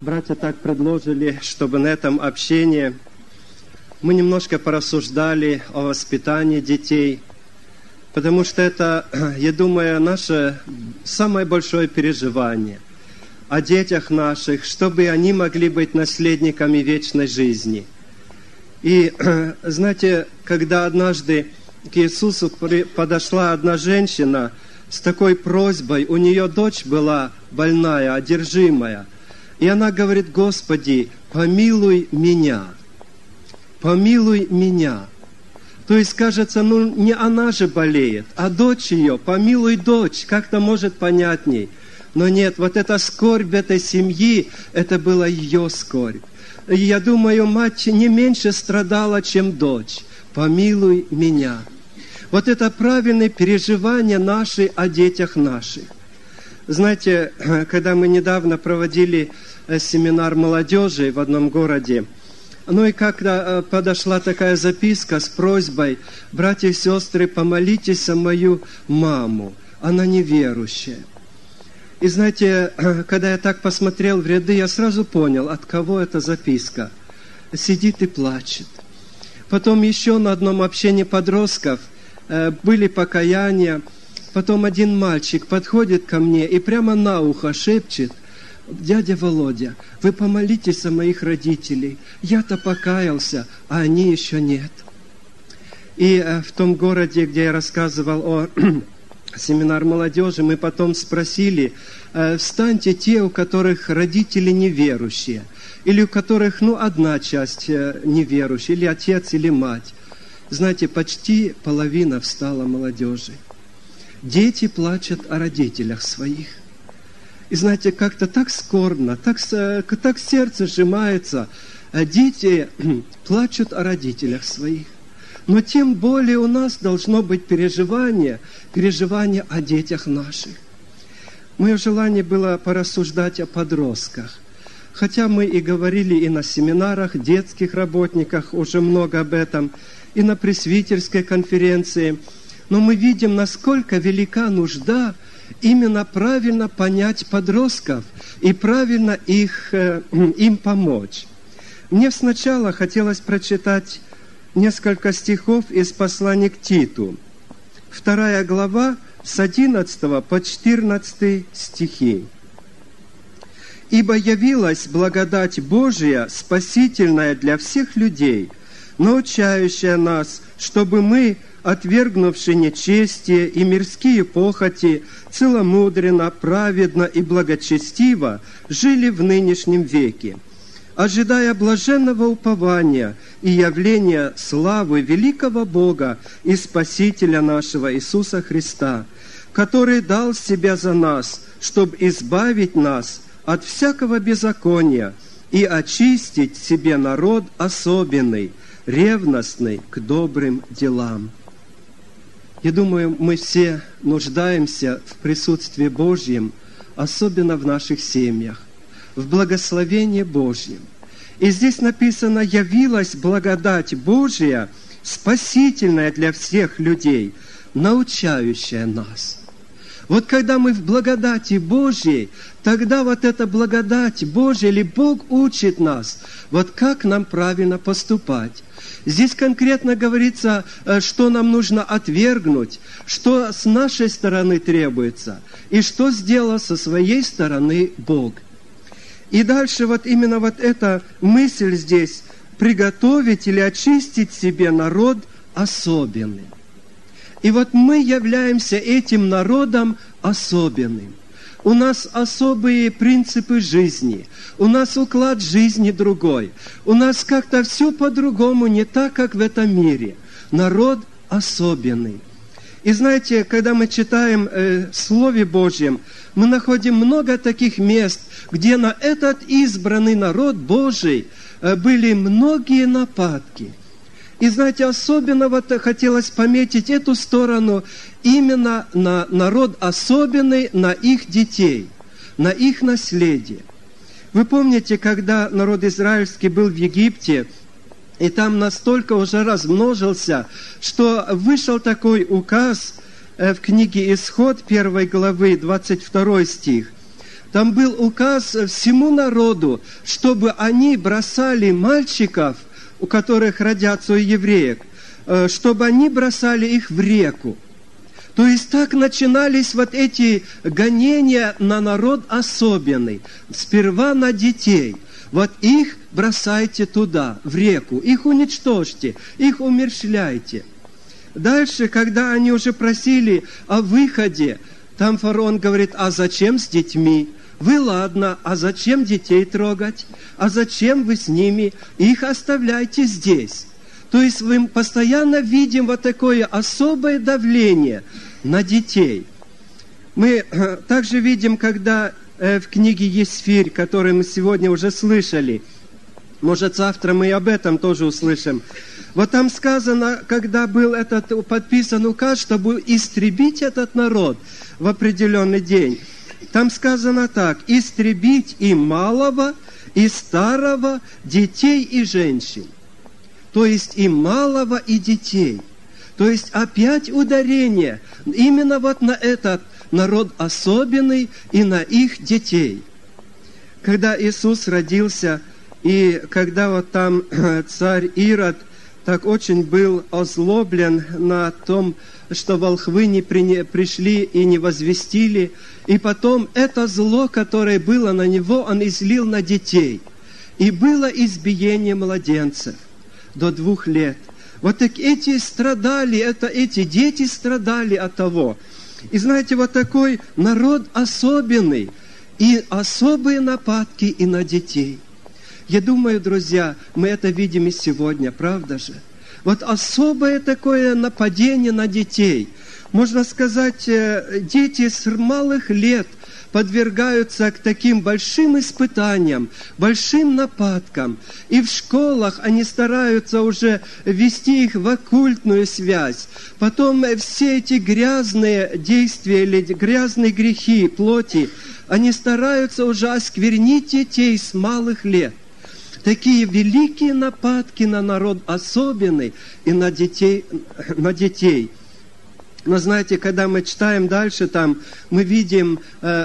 Братья так предложили, чтобы на этом общении мы немножко порассуждали о воспитании детей, потому что это, я думаю, наше самое большое переживание о детях наших, чтобы они могли быть наследниками вечной жизни. И, знаете, когда однажды к Иисусу подошла одна женщина с такой просьбой, у нее дочь была больная, одержимая, и она говорит: «Господи, помилуй меня, помилуй меня». То есть, кажется, не она же болеет, а дочь ее, помилуй дочь, как-то может понятней. Но нет, вот эта скорбь этой семьи, это была ее скорбь. И я думаю, мать не меньше страдала, чем дочь. Помилуй меня. Вот это правильное переживание наши о детях наших. Знаете, когда мы недавно проводили семинар молодежи в одном городе, ну и как-то подошла такая записка с просьбой: «Братья и сестры, помолитесь за мою маму, она неверующая». И знаете, когда я так посмотрел в ряды, я сразу понял, от кого эта записка. Сидит и плачет. Потом еще на одном общении подростков были покаяния. Потом один мальчик подходит ко мне и прямо на ухо шепчет: «Дядя Володя, вы помолитесь за моих родителей. Я-то покаялся, а они еще нет». И в том городе, где я рассказывал о семинар молодежи, мы потом спросили: встаньте те, у которых родители неверующие, или у которых, одна часть неверующая, или отец, или мать. Знаете, почти половина встала молодежи. Дети плачут о родителях своих. И знаете, как-то так скорбно, так сердце сжимается. Дети плачут о родителях своих. Но тем более у нас должно быть переживание о детях наших. Мое желание было порассуждать о подростках. Хотя мы и говорили и на семинарах, детских работниках уже много об этом, и на пресвитерской конференции, но мы видим, насколько велика нужда именно правильно понять подростков и правильно им помочь. Мне сначала хотелось прочитать несколько стихов из послания к Титу. 2 глава с 11 по 14 стихи. «Ибо явилась благодать Божия, спасительная для всех людей, научающая нас, чтобы мы, отвергнувши нечестие и мирские похоти, целомудренно, праведно и благочестиво жили в нынешнем веке, ожидая блаженного упования и явления славы великого Бога и Спасителя нашего Иисуса Христа, который дал себя за нас, чтобы избавить нас от всякого беззакония и очистить себе народ особенный, ревностный к добрым делам». Я думаю, мы все нуждаемся в присутствии Божьем, особенно в наших семьях, в благословении Божьем. И здесь написано: «Явилась благодать Божия, спасительная для всех людей, научающая нас». Вот когда мы в благодати Божьей, тогда вот эта благодать Божья, или Бог учит нас, вот как нам правильно поступать. Здесь конкретно говорится, что нам нужно отвергнуть, что с нашей стороны требуется, и что сделал со своей стороны Бог. И дальше вот именно вот эта мысль здесь: приготовить или очистить себе народ особенный. И вот мы являемся этим народом особенным. У нас особые принципы жизни, у нас уклад жизни другой, у нас как-то все по-другому, не так, как в этом мире. Народ особенный. И знаете, когда мы читаем в Слове Божьем, мы находим много таких мест, где на этот избранный народ Божий были многие нападки. И знаете, особенно вот хотелось пометить эту сторону именно на народ особенный, на их детей, на их наследие. Вы помните, когда народ израильский был в Египте, и там настолько уже размножился, что вышел такой указ в книге Исход 1 главы, 22 стих. Там был указ всему народу, чтобы они бросали мальчиков, у которых родятся у евреев, чтобы они бросали их в реку. То есть так начинались вот эти гонения на народ особенный. Сперва на детей. Вот их бросайте туда, в реку, их уничтожьте, их умерщвляйте. Дальше, когда они уже просили о выходе, там фараон говорит: а зачем с детьми? Вы ладно, а зачем детей трогать? А зачем вы с ними? Их оставляйте здесь. То есть мы постоянно видим вот такое особое давление на детей. Мы также видим, когда в книге Есфирь, которую мы сегодня уже слышали, может, завтра мы и об этом тоже услышим. Вот там сказано, когда был этот подписан указ, чтобы истребить этот народ в определенный день. Там сказано так: истребить и малого, и старого, детей и женщин. То есть и малого, и детей. То есть опять ударение именно вот на этот народ особенный и на их детей. Когда Иисус родился, и когда вот там царь Ирод так очень был озлоблен на том, что волхвы не пришли и не возвестили, и потом это зло, которое было на него, он излил на детей. И было избиение младенцев до 2 лет. Вот так эти страдали, эти дети страдали от того. И знаете, вот такой народ особенный, и особые нападки и на детей. Я думаю, друзья, мы это видим и сегодня, правда же? Вот особое такое нападение на детей. Можно сказать, дети с малых лет подвергаются к таким большим испытаниям, большим нападкам. И в школах они стараются уже ввести их в оккультную связь. Потом все эти грязные действия или грязные грехи плоти, они стараются уже осквернить детей с малых лет. Такие великие нападки на народ особенный и на детей. Но знаете, когда мы читаем дальше, там мы видим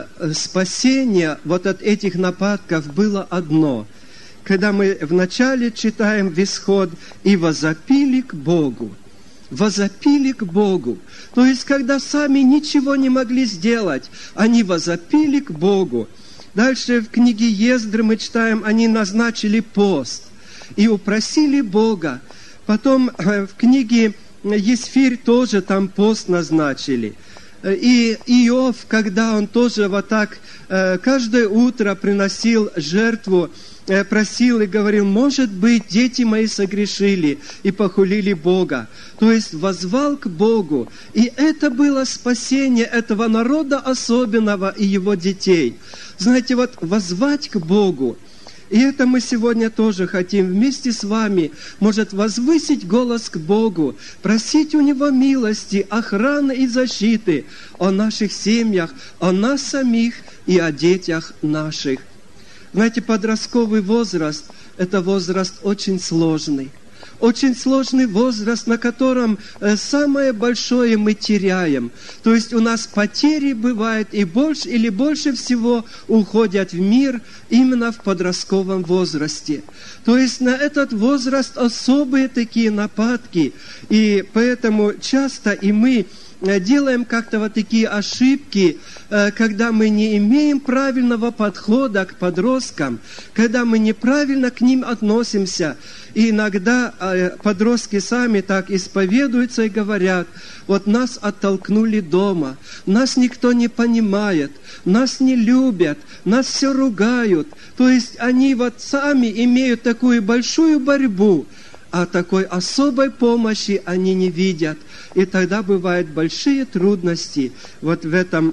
спасение вот от этих нападков было одно. Когда мы вначале читаем в Исход: «И возопили к Богу». Возопили к Богу. То есть, когда сами ничего не могли сделать, они возопили к Богу. Дальше в книге Ездры мы читаем, они назначили пост и упросили Бога. Потом в книге Есфирь тоже там пост назначили. И Иов, когда он тоже вот так каждое утро приносил жертву, просил и говорил: может быть, дети мои согрешили и похулили Бога. То есть воззвал к Богу. И это было спасение этого народа особенного и его детей. Знаете, вот воззвать к Богу. И это мы сегодня тоже хотим вместе с вами, может, возвысить голос к Богу, просить у Него милости, охраны и защиты о наших семьях, о нас самих и о детях наших. Знаете, подростковый возраст – это возраст очень сложный. Очень сложный возраст, на котором самое большое мы теряем. То есть у нас потери бывают и больше, или больше всего уходят в мир именно в подростковом возрасте. То есть на этот возраст особые такие нападки. И поэтому часто и мы делаем как-то вот такие ошибки, когда мы не имеем правильного подхода к подросткам, когда мы неправильно к ним относимся. И иногда подростки сами так исповедуются и говорят: вот нас оттолкнули дома, нас никто не понимает, нас не любят, нас все ругают. То есть они вот сами имеют такую большую борьбу, а такой особой помощи они не видят. И тогда бывают большие трудности вот в этом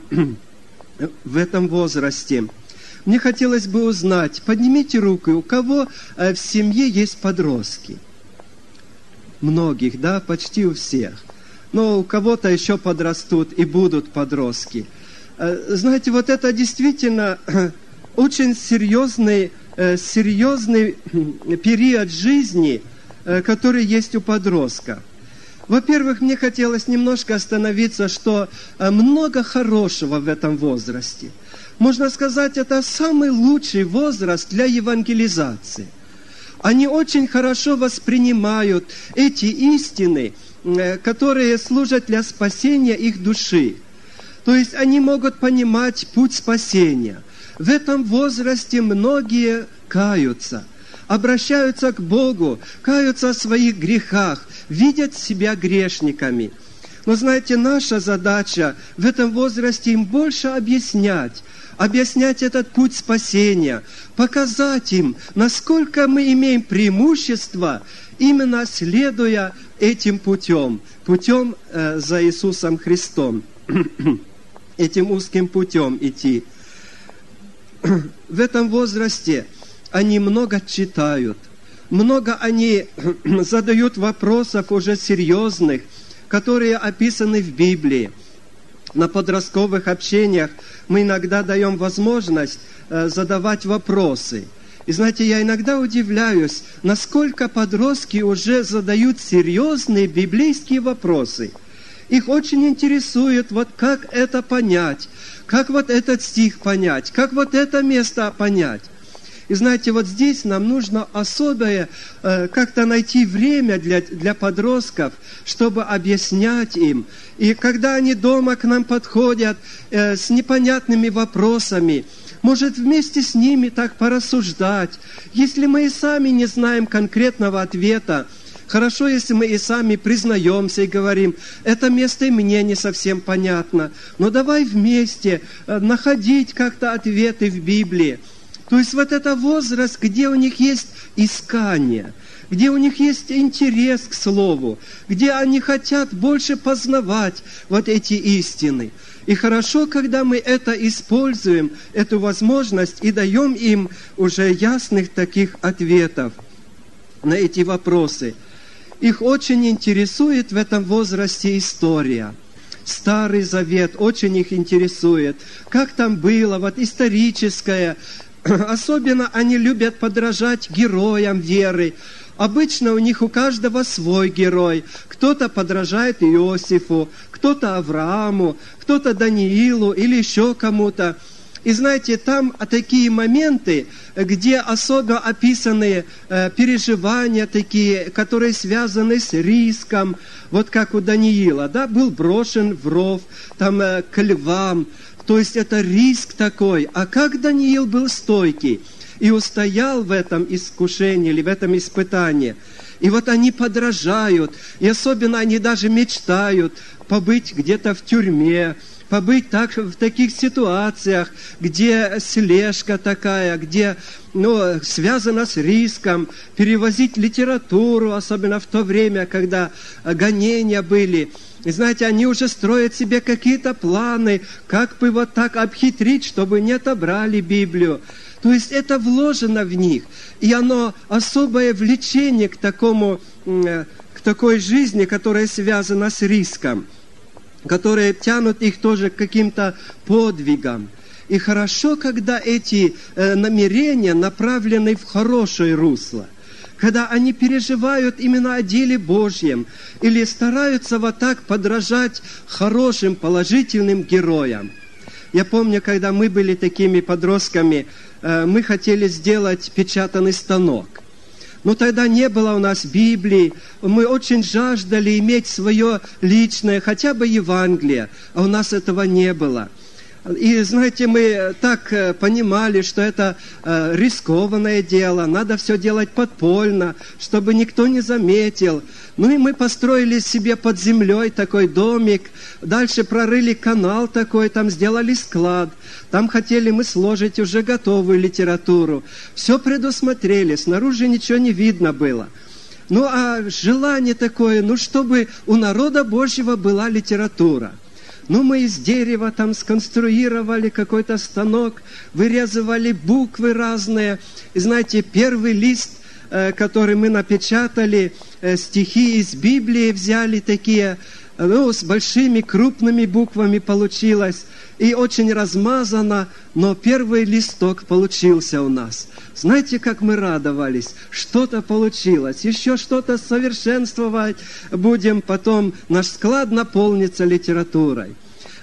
возрасте. Мне хотелось бы узнать, поднимите руку, у кого в семье есть подростки? Многих, да, почти у всех. Но у кого-то еще подрастут и будут подростки. Знаете, вот это действительно очень серьезный период жизни, который есть у подростка. Во-первых, мне хотелось немножко остановиться, что много хорошего в этом возрасте. Можно сказать, это самый лучший возраст для евангелизации. Они очень хорошо воспринимают эти истины, которые служат для спасения их души. То есть они могут понимать путь спасения. В этом возрасте многие каются, обращаются к Богу, каются о своих грехах, видят себя грешниками. Но знаете, наша задача в этом возрасте им больше объяснять этот путь спасения, показать им, насколько мы имеем преимущество, именно следуя этим путем за Иисусом Христом, этим узким путем идти. В этом возрасте они много читают, много они задают вопросов уже серьезных, которые описаны в Библии. На подростковых общениях мы иногда даем возможность задавать вопросы. И знаете, я иногда удивляюсь, насколько подростки уже задают серьезные библейские вопросы. Их очень интересует, вот как это понять, как вот этот стих понять, как вот это место понять. И знаете, вот здесь нам нужно особое как-то найти время для подростков, чтобы объяснять им. И когда они дома к нам подходят с непонятными вопросами, может вместе с ними так порассуждать. Если мы и сами не знаем конкретного ответа, хорошо, если мы и сами признаемся и говорим, это место и мне не совсем понятно, но давай вместе находить как-то ответы в Библии. То есть вот это возраст, где у них есть искание, где у них есть интерес к Слову, где они хотят больше познавать вот эти истины. И хорошо, когда мы это используем, эту возможность, и даем им уже ясных таких ответов на эти вопросы. Их очень интересует в этом возрасте история. Старый Завет очень их интересует. Как там было, вот историческое. Особенно они любят подражать героям веры. Обычно у них у каждого свой герой. Кто-то подражает Иосифу, кто-то Аврааму, кто-то Даниилу или еще кому-то. И знаете, там такие моменты, где особо описаны переживания такие, которые связаны с риском, вот как у Даниила, да, был брошен в ров, там к львам. То есть это риск такой. А как Даниил был стойкий и устоял в этом искушении или в этом испытании. И вот они подражают, и особенно они даже мечтают побыть где-то в тюрьме, побыть в таких ситуациях, где слежка такая, где связано с риском, перевозить литературу, особенно в то время, когда гонения были. И знаете, они уже строят себе какие-то планы, как бы вот так обхитрить, чтобы не отобрали Библию. То есть это вложено в них. И оно особое влечение к такой жизни, которая связана с риском, которые тянут их тоже к каким-то подвигам. И хорошо, когда эти намерения направлены в хорошее русло. Когда они переживают именно о деле Божьем или стараются вот так подражать хорошим, положительным героям. Я помню, когда мы были такими подростками, мы хотели сделать печатный станок. Но тогда не было у нас Библии, мы очень жаждали иметь свое личное, хотя бы Евангелие, а у нас этого не было. И, знаете, мы так понимали, что это рискованное дело, надо все делать подпольно, чтобы никто не заметил. Ну и мы построили себе под землей такой домик, дальше прорыли канал такой, там сделали склад, там хотели мы сложить уже готовую литературу. Все предусмотрели, снаружи ничего не видно было. Ну а желание такое, чтобы у народа Божьего была литература. Мы из дерева там сконструировали какой-то станок, вырезывали буквы разные. И знаете, первый лист, который мы напечатали, стихи из Библии взяли такие, с большими крупными буквами получилось. И очень размазано, но первый листок получился у нас. Знаете, как мы радовались? Что-то получилось, еще что-то совершенствовать будем, потом наш склад наполнится литературой.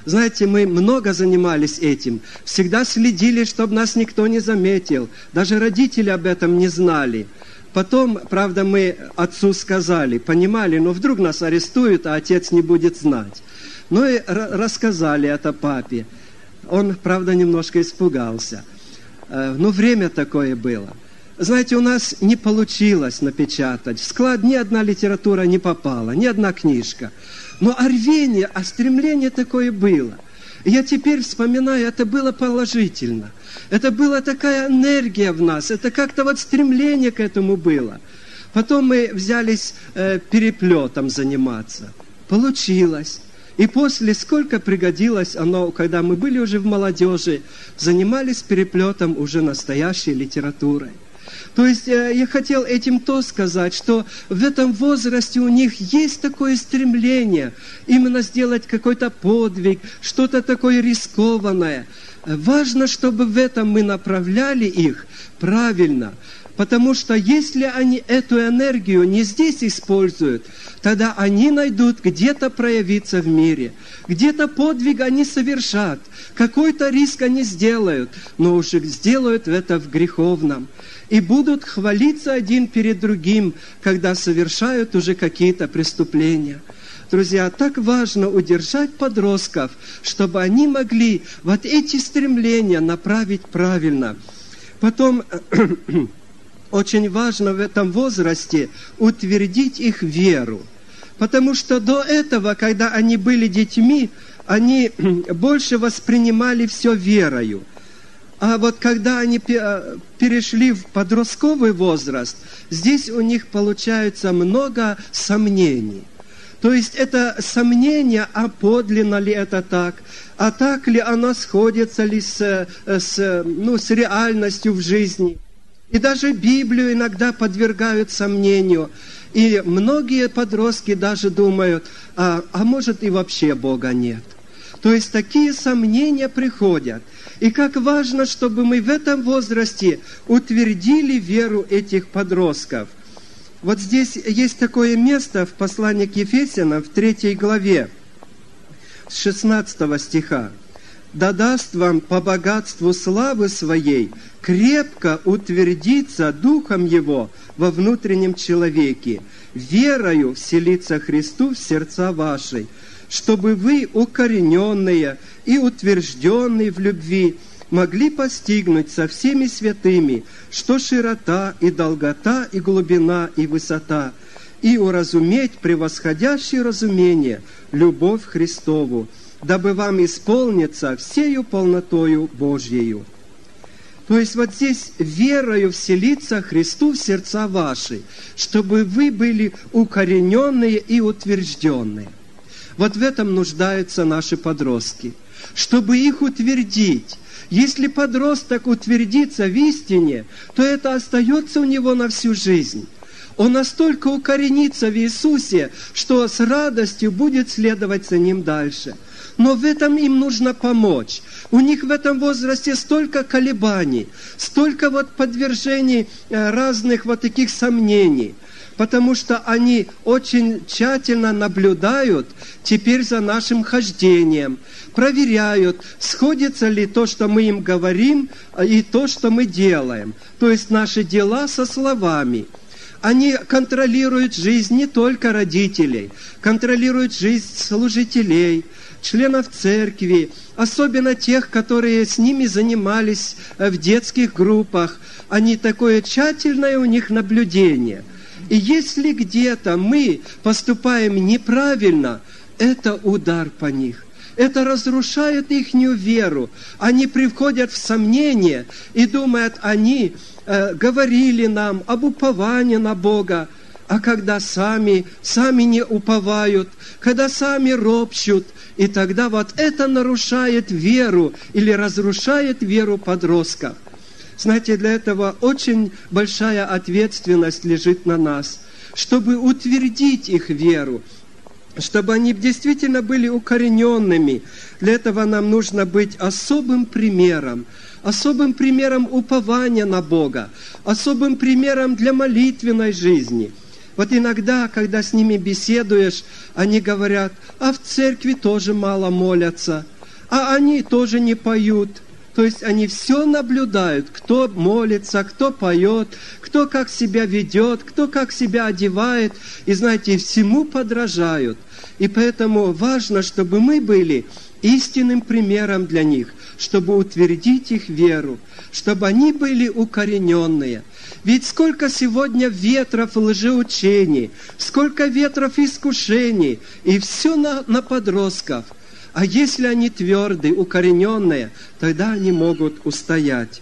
Знаете, мы много занимались этим, всегда следили, чтобы нас никто не заметил. Даже родители об этом не знали. Потом, правда, мы отцу сказали, понимали, но вдруг нас арестуют, а отец не будет знать. Ну и рассказали это папе. Он, правда, немножко испугался. Но время такое было. Знаете, у нас не получилось напечатать. В склад ни одна литература не попала, ни одна книжка. Но рвение, стремление такое было. И я теперь вспоминаю, это было положительно. Это была такая энергия в нас, это как-то вот стремление к этому было. Потом мы взялись переплетом заниматься. Получилось. И после, сколько пригодилось оно, когда мы были уже в молодежи, занимались переплетом уже настоящей литературой. То есть я хотел этим то сказать, что в этом возрасте у них есть такое стремление именно сделать какой-то подвиг, что-то такое рискованное. Важно, чтобы в этом мы направляли их правильно. Потому что если они эту энергию не здесь используют, тогда они найдут где-то проявиться в мире. Где-то подвиг они совершат, какой-то риск они сделают, но уже сделают это в греховном. И будут хвалиться один перед другим, когда совершают уже какие-то преступления. Друзья, так важно удержать подростков, чтобы они могли вот эти стремления направить правильно. Потом очень важно в этом возрасте утвердить их веру. Потому что до этого, когда они были детьми, они больше воспринимали все верою. А вот когда они перешли в подростковый возраст, здесь у них получается много сомнений. То есть это сомнение, а подлинно ли это так, а так ли оно сходится ли с реальностью в жизни. И даже Библию иногда подвергают сомнению. И многие подростки даже думают, а может и вообще Бога нет. То есть такие сомнения приходят. И как важно, чтобы мы в этом возрасте утвердили веру этих подростков. Вот здесь есть такое место в послании к Ефесянам, в 3 главе, с 16 стиха. «Да даст вам по богатству славы Своей крепко утвердиться Духом Его во внутреннем человеке, верою вселиться Христу в сердца ваши, чтобы вы, укорененные и утвержденные в любви, могли постигнуть со всеми святыми, что широта и долгота и глубина и высота, и уразуметь превосходящее разумение любовь Христову, дабы вам исполниться всею полнотою Божьею». То есть вот здесь верою вселиться Христу в сердца ваши, чтобы вы были укорененные и утвержденные. Вот в этом нуждаются наши подростки, чтобы их утвердить. Если подросток утвердится в истине, то это остается у него на всю жизнь. Он настолько укоренится в Иисусе, что с радостью будет следовать за Ним дальше. Но в этом им нужно помочь. У них в этом возрасте столько колебаний, столько вот подвержений разных вот таких сомнений. Потому что они очень тщательно наблюдают теперь за нашим хождением, проверяют, сходится ли то, что мы им говорим, и то, что мы делаем. То есть наши дела со словами. Они контролируют жизнь не только родителей, контролируют жизнь служителей, членов церкви, особенно тех, которые с ними занимались в детских группах. Они такое тщательное у них наблюдение. И если где-то мы поступаем неправильно, это удар по них. Это разрушает ихнюю веру. Они приходят в сомнение и думают, они говорили нам об уповании на Бога, а когда сами не уповают, когда сами ропщут, и тогда вот это нарушает веру или разрушает веру подростков. Знаете, для этого очень большая ответственность лежит на нас, чтобы утвердить их веру, чтобы они действительно были укорененными. Для этого нам нужно быть особым примером упования на Бога, особым примером для молитвенной жизни. Вот иногда, когда с ними беседуешь, они говорят, а в церкви тоже мало молятся. а они тоже не поют. То есть они все наблюдают, кто молится, кто поет, кто как себя ведет, кто как себя одевает. И знаете, всему подражают. И поэтому важно, чтобы мы были истинным примером для них, чтобы утвердить их веру, чтобы они были укорененные. Ведь сколько сегодня ветров лжеучений, сколько ветров искушений, и все на подростков. А если они твердые, укорененные, тогда они могут устоять.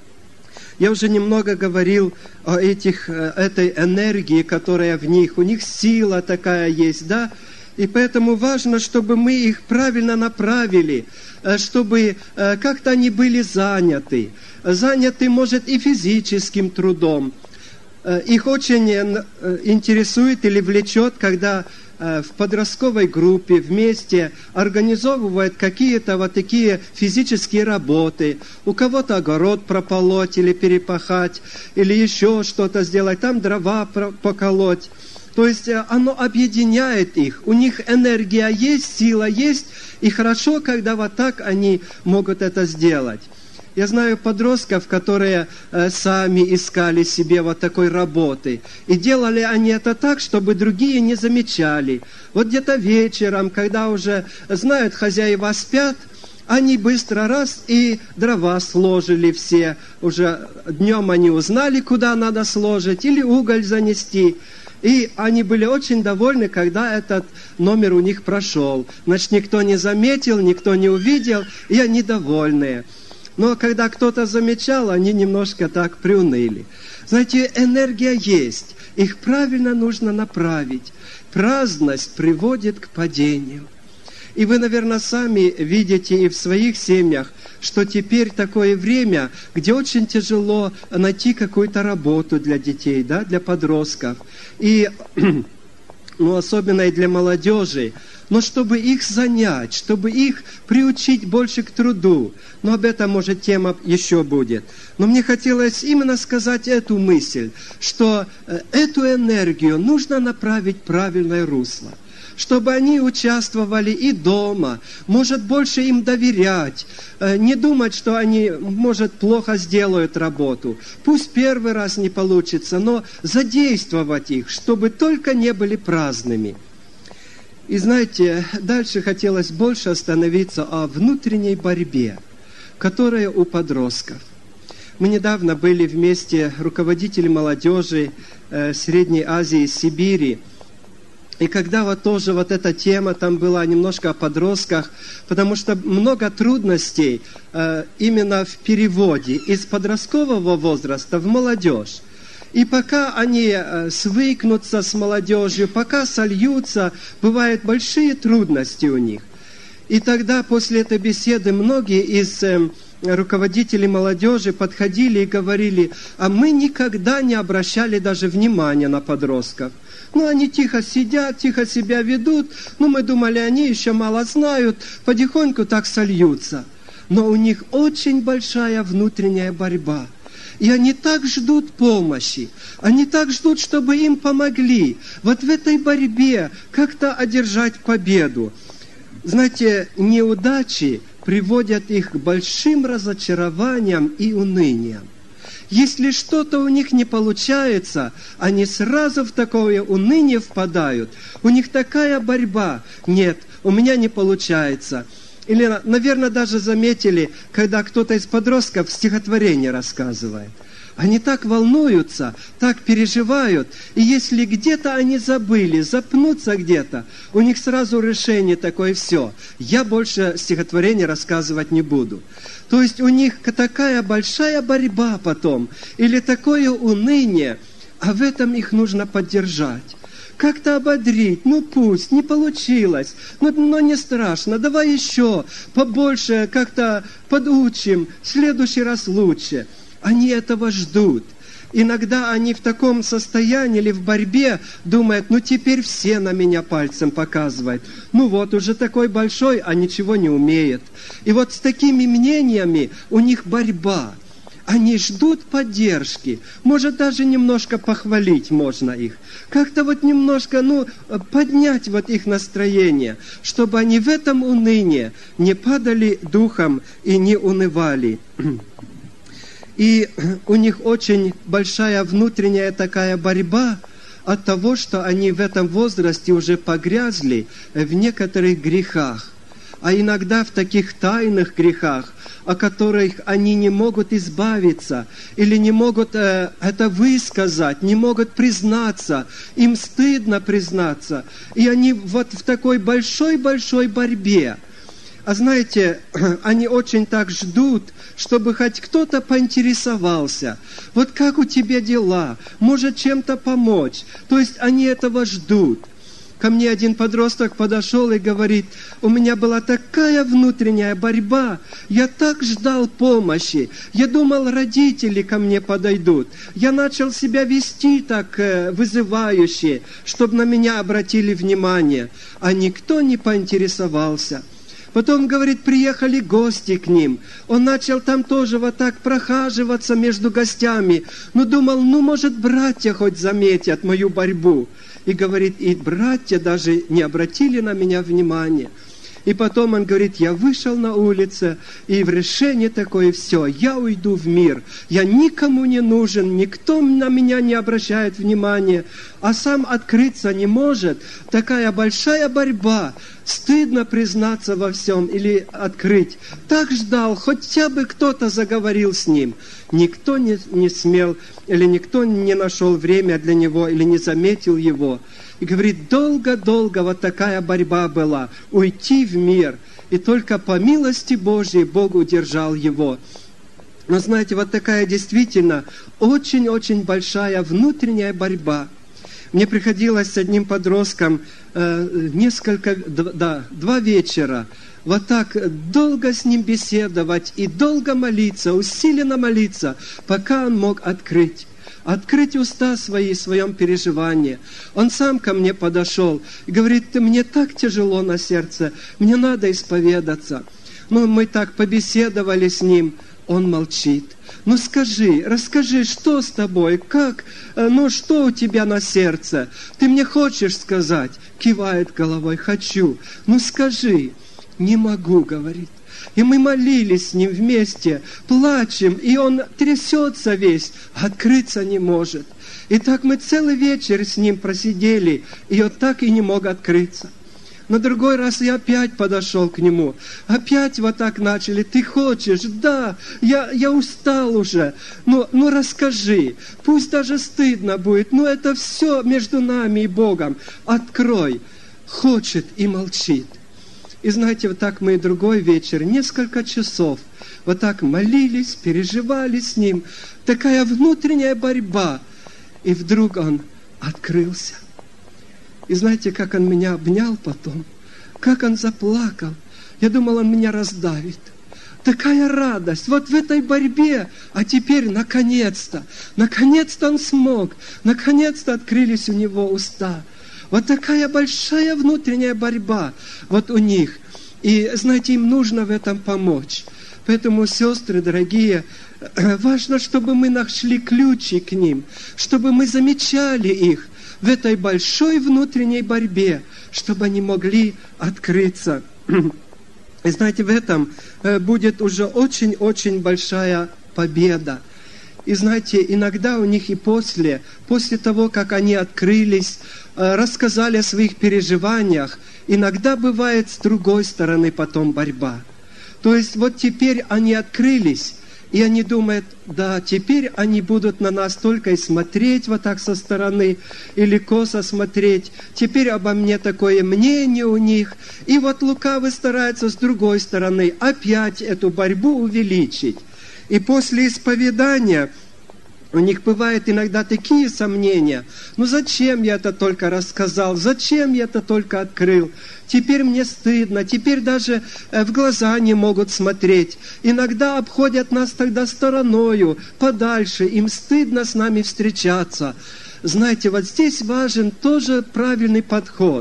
Я уже немного говорил о этой энергии, которая в них. У них сила такая есть, да? И поэтому важно, чтобы мы их правильно направили, чтобы как-то они были заняты. Заняты, может, и физическим трудом. Их очень интересует или влечет, когда в подростковой группе вместе организовывают какие-то вот такие физические работы. У кого-то огород прополоть или перепахать, или еще что-то сделать, там дрова поколоть. То есть оно объединяет их. У них энергия есть, сила есть, и хорошо, когда вот так они могут это сделать. Я знаю подростков, которые сами искали себе вот такой работы. И делали они это так, чтобы другие не замечали. Вот где-то вечером, когда уже знают, хозяева спят, они быстро раз и дрова сложили все. Уже днем они узнали, куда надо сложить, или уголь занести. И они были очень довольны, когда этот номер у них прошел. Значит, никто не заметил, никто не увидел, и они довольные. Но когда кто-то замечал, они немножко так приуныли. Знаете, энергия есть, их правильно нужно направить. Праздность приводит к падению. И вы, наверное, сами видите и в своих семьях, что теперь такое время, где очень тяжело найти какую-то работу для детей, да, для подростков. И особенно и для молодежи. Но чтобы их занять, чтобы их приучить больше к труду. Но об этом, может, тема еще будет. Но мне хотелось именно сказать эту мысль, что эту энергию нужно направить в правильное русло. Чтобы они участвовали и дома, может, больше им доверять, не думать, что они, может, плохо сделают работу. Пусть первый раз не получится, но задействовать их, чтобы только не были праздными. И знаете, дальше хотелось больше остановиться о внутренней борьбе, которая у подростков. Мы недавно были вместе, руководители молодежи Средней Азии, Сибири. И когда вот тоже вот эта тема там была немножко о подростках, потому что много трудностей именно в переводе из подросткового возраста в молодежь. И пока они свыкнутся с молодежью, пока сольются, бывают большие трудности у них. И тогда после этой беседы многие из руководителей молодежи подходили и говорили, а мы никогда не обращали даже внимания на подростков. Они тихо сидят, тихо себя ведут, мы думали, они еще мало знают, потихоньку так сольются. Но у них очень большая внутренняя борьба. И они так ждут помощи, они так ждут, чтобы им помогли. Вот в этой борьбе как-то одержать победу. Знаете, неудачи приводят их к большим разочарованиям и уныниям. Если что-то у них не получается, они сразу в такое уныние впадают. У них такая борьба. Нет, у меня не получается. Или, наверное, даже заметили, когда кто-то из подростков стихотворение рассказывает. Они так волнуются, так переживают, и если где-то они забыли, запнутся где-то, у них сразу решение такое: все, я больше стихотворение рассказывать не буду. То есть у них такая большая борьба потом, или такое уныние, а в этом их нужно поддержать. Как-то ободрить, пусть, не получилось, но не страшно, давай еще, побольше как-то подучим, в следующий раз лучше. Они этого ждут. Иногда они в таком состоянии или в борьбе думают, теперь все на меня пальцем показывают. Уже такой большой, а ничего не умеет. И вот с такими мнениями у них борьба. они ждут поддержки. Может, даже немножко похвалить можно их. Как-то вот немножко, поднять вот их настроение, чтобы они в этом унынии не падали духом и не унывали. И у них очень большая внутренняя такая борьба от того, что они в этом возрасте уже погрязли в некоторых грехах, а иногда в таких тайных грехах, о которых они не могут избавиться или не могут это высказать, не могут признаться, им стыдно признаться, и они вот в такой большой-большой борьбе. А знаете, они очень так ждут, чтобы хоть кто-то поинтересовался. Вот как у тебя дела? Может, чем-то помочь? То есть они этого ждут. Ко мне один подросток подошел и говорит: у меня была такая внутренняя борьба, я так ждал помощи, я думал, родители ко мне подойдут. Я начал себя вести так вызывающе, чтобы на меня обратили внимание, а никто не поинтересовался. Потом, говорит, приехали гости к ним. Он начал там тоже вот так прохаживаться между гостями. Думал, может, братья хоть заметят мою борьбу. И говорит, и братья даже не обратили на меня внимания. И потом он говорит, я вышел на улицу, и в решении такое: все, я уйду в мир. Я никому не нужен, никто на меня не обращает внимания, а сам открыться не может. Такая большая борьба. Стыдно признаться во всем или открыть. Так ждал, хотя бы кто-то заговорил с ним. Никто не смел, или никто не нашел время для него, или не заметил его. И говорит, долго-долго вот такая борьба была, уйти в мир. И только по милости Божьей Бог удержал его. Но знаете, вот такая действительно очень-очень большая внутренняя борьба. Мне приходилось с одним подростком 2 вечера вот так долго с ним беседовать и долго молиться, усиленно молиться, пока он мог открыть уста свои в своем переживании. Он сам ко мне подошел и говорит, мне так тяжело на сердце, мне надо исповедаться. Мы так побеседовали с ним, он молчит. Расскажи, что с тобой, как, что у тебя на сердце? Ты мне хочешь сказать? Кивает головой, хочу. Скажи. Не могу, говорит. И мы молились с ним вместе, плачем, и он трясется весь, открыться не может. И так мы целый вечер с ним просидели, и он так и не мог открыться. На другой раз я опять подошел к нему. Опять вот так начали. Ты хочешь? Да, я устал уже. Расскажи. Пусть даже стыдно будет. Это все между нами и Богом. Открой. Хочет и молчит. И знаете, вот так мы и другой вечер, несколько часов, вот так молились, переживали с ним. Такая внутренняя борьба. И вдруг он открылся. И знаете, как он меня обнял потом, как он заплакал. Я думал, он меня раздавит. Такая радость, вот в этой борьбе, а теперь наконец-то он смог, наконец-то открылись у него уста. Вот такая большая внутренняя борьба вот у них. И, знаете, им нужно в этом помочь. Поэтому, сестры дорогие, важно, чтобы мы нашли ключи к ним, чтобы мы замечали их в этой большой внутренней борьбе, чтобы они могли открыться. И знаете, в этом будет уже очень-очень большая победа. И знаете, иногда у них и после того, как они открылись, рассказали о своих переживаниях, иногда бывает с другой стороны потом борьба. То есть вот теперь они открылись, и они думают, да, теперь они будут на нас только и смотреть вот так со стороны, или косо смотреть. Теперь обо мне такое мнение у них. И вот лукавый старается с другой стороны опять эту борьбу увеличить. И после исповедания у них бывают иногда такие сомнения. Зачем я это только рассказал? Зачем я это только открыл? Теперь мне стыдно. Теперь даже в глаза не могут смотреть. Иногда обходят нас тогда стороною, подальше. Им стыдно с нами встречаться. Знаете, вот здесь важен тоже правильный подход.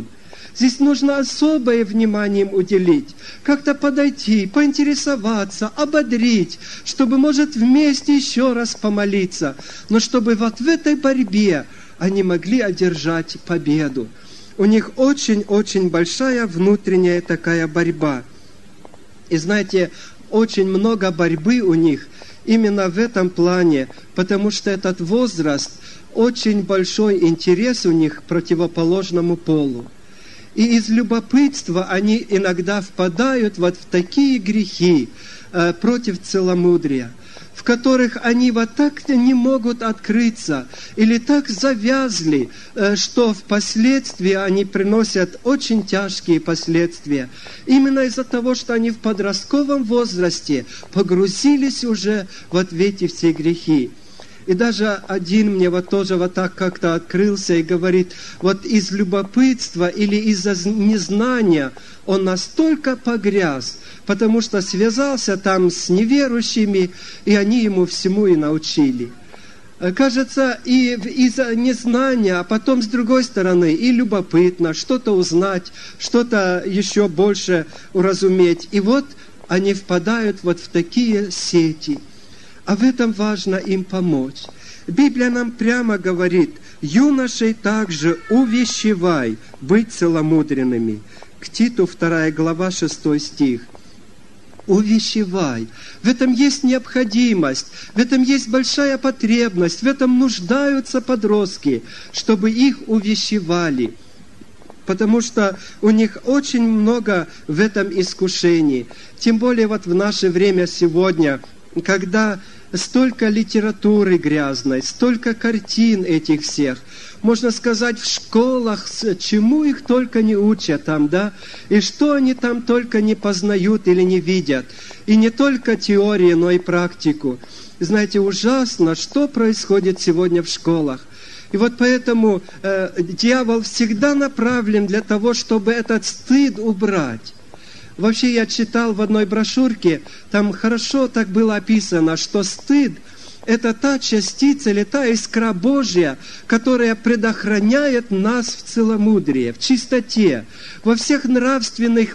Здесь нужно особое внимание им уделить, как-то подойти, поинтересоваться, ободрить, чтобы, может, вместе еще раз помолиться, но чтобы вот в этой борьбе они могли одержать победу. У них очень-очень большая внутренняя такая борьба. И знаете, очень много борьбы у них именно в этом плане, потому что этот возраст, очень большой интерес у них к противоположному полу. И из любопытства они иногда впадают вот в такие грехи против целомудрия, в которых они вот так не могут открыться или так завязли, что впоследствии они приносят очень тяжкие последствия. Именно из-за того, что они в подростковом возрасте погрузились уже вот в эти все грехи. И даже один мне вот тоже вот так как-то открылся и говорит, вот из любопытства или из-за незнания он настолько погряз, потому что связался там с неверующими, и они ему всему и научили. Кажется, и из-за незнания, а потом с другой стороны, и любопытно что-то узнать, что-то еще больше уразуметь. И вот они впадают вот в такие сети. А в этом важно им помочь. Библия нам прямо говорит, юношей также увещевай быть целомудренными. К Титу 2 глава 6 стих. Увещевай. В этом есть необходимость, в этом есть большая потребность, в этом нуждаются подростки, чтобы их увещевали. Потому что у них очень много в этом искушений. Тем более вот в наше время сегодня, когда столько литературы грязной, столько картин этих всех. Можно сказать, в школах, чему их только не учат там, да? И что они там только не познают или не видят. И не только теорию, но и практику. Знаете, ужасно, что происходит сегодня в школах. И вот поэтому дьявол всегда направлен для того, чтобы этот стыд убрать. Вообще я читал в одной брошюрке, там хорошо так было описано, что стыд – это та частица или та искра Божья, которая предохраняет нас в целомудрии, в чистоте, во всех нравственных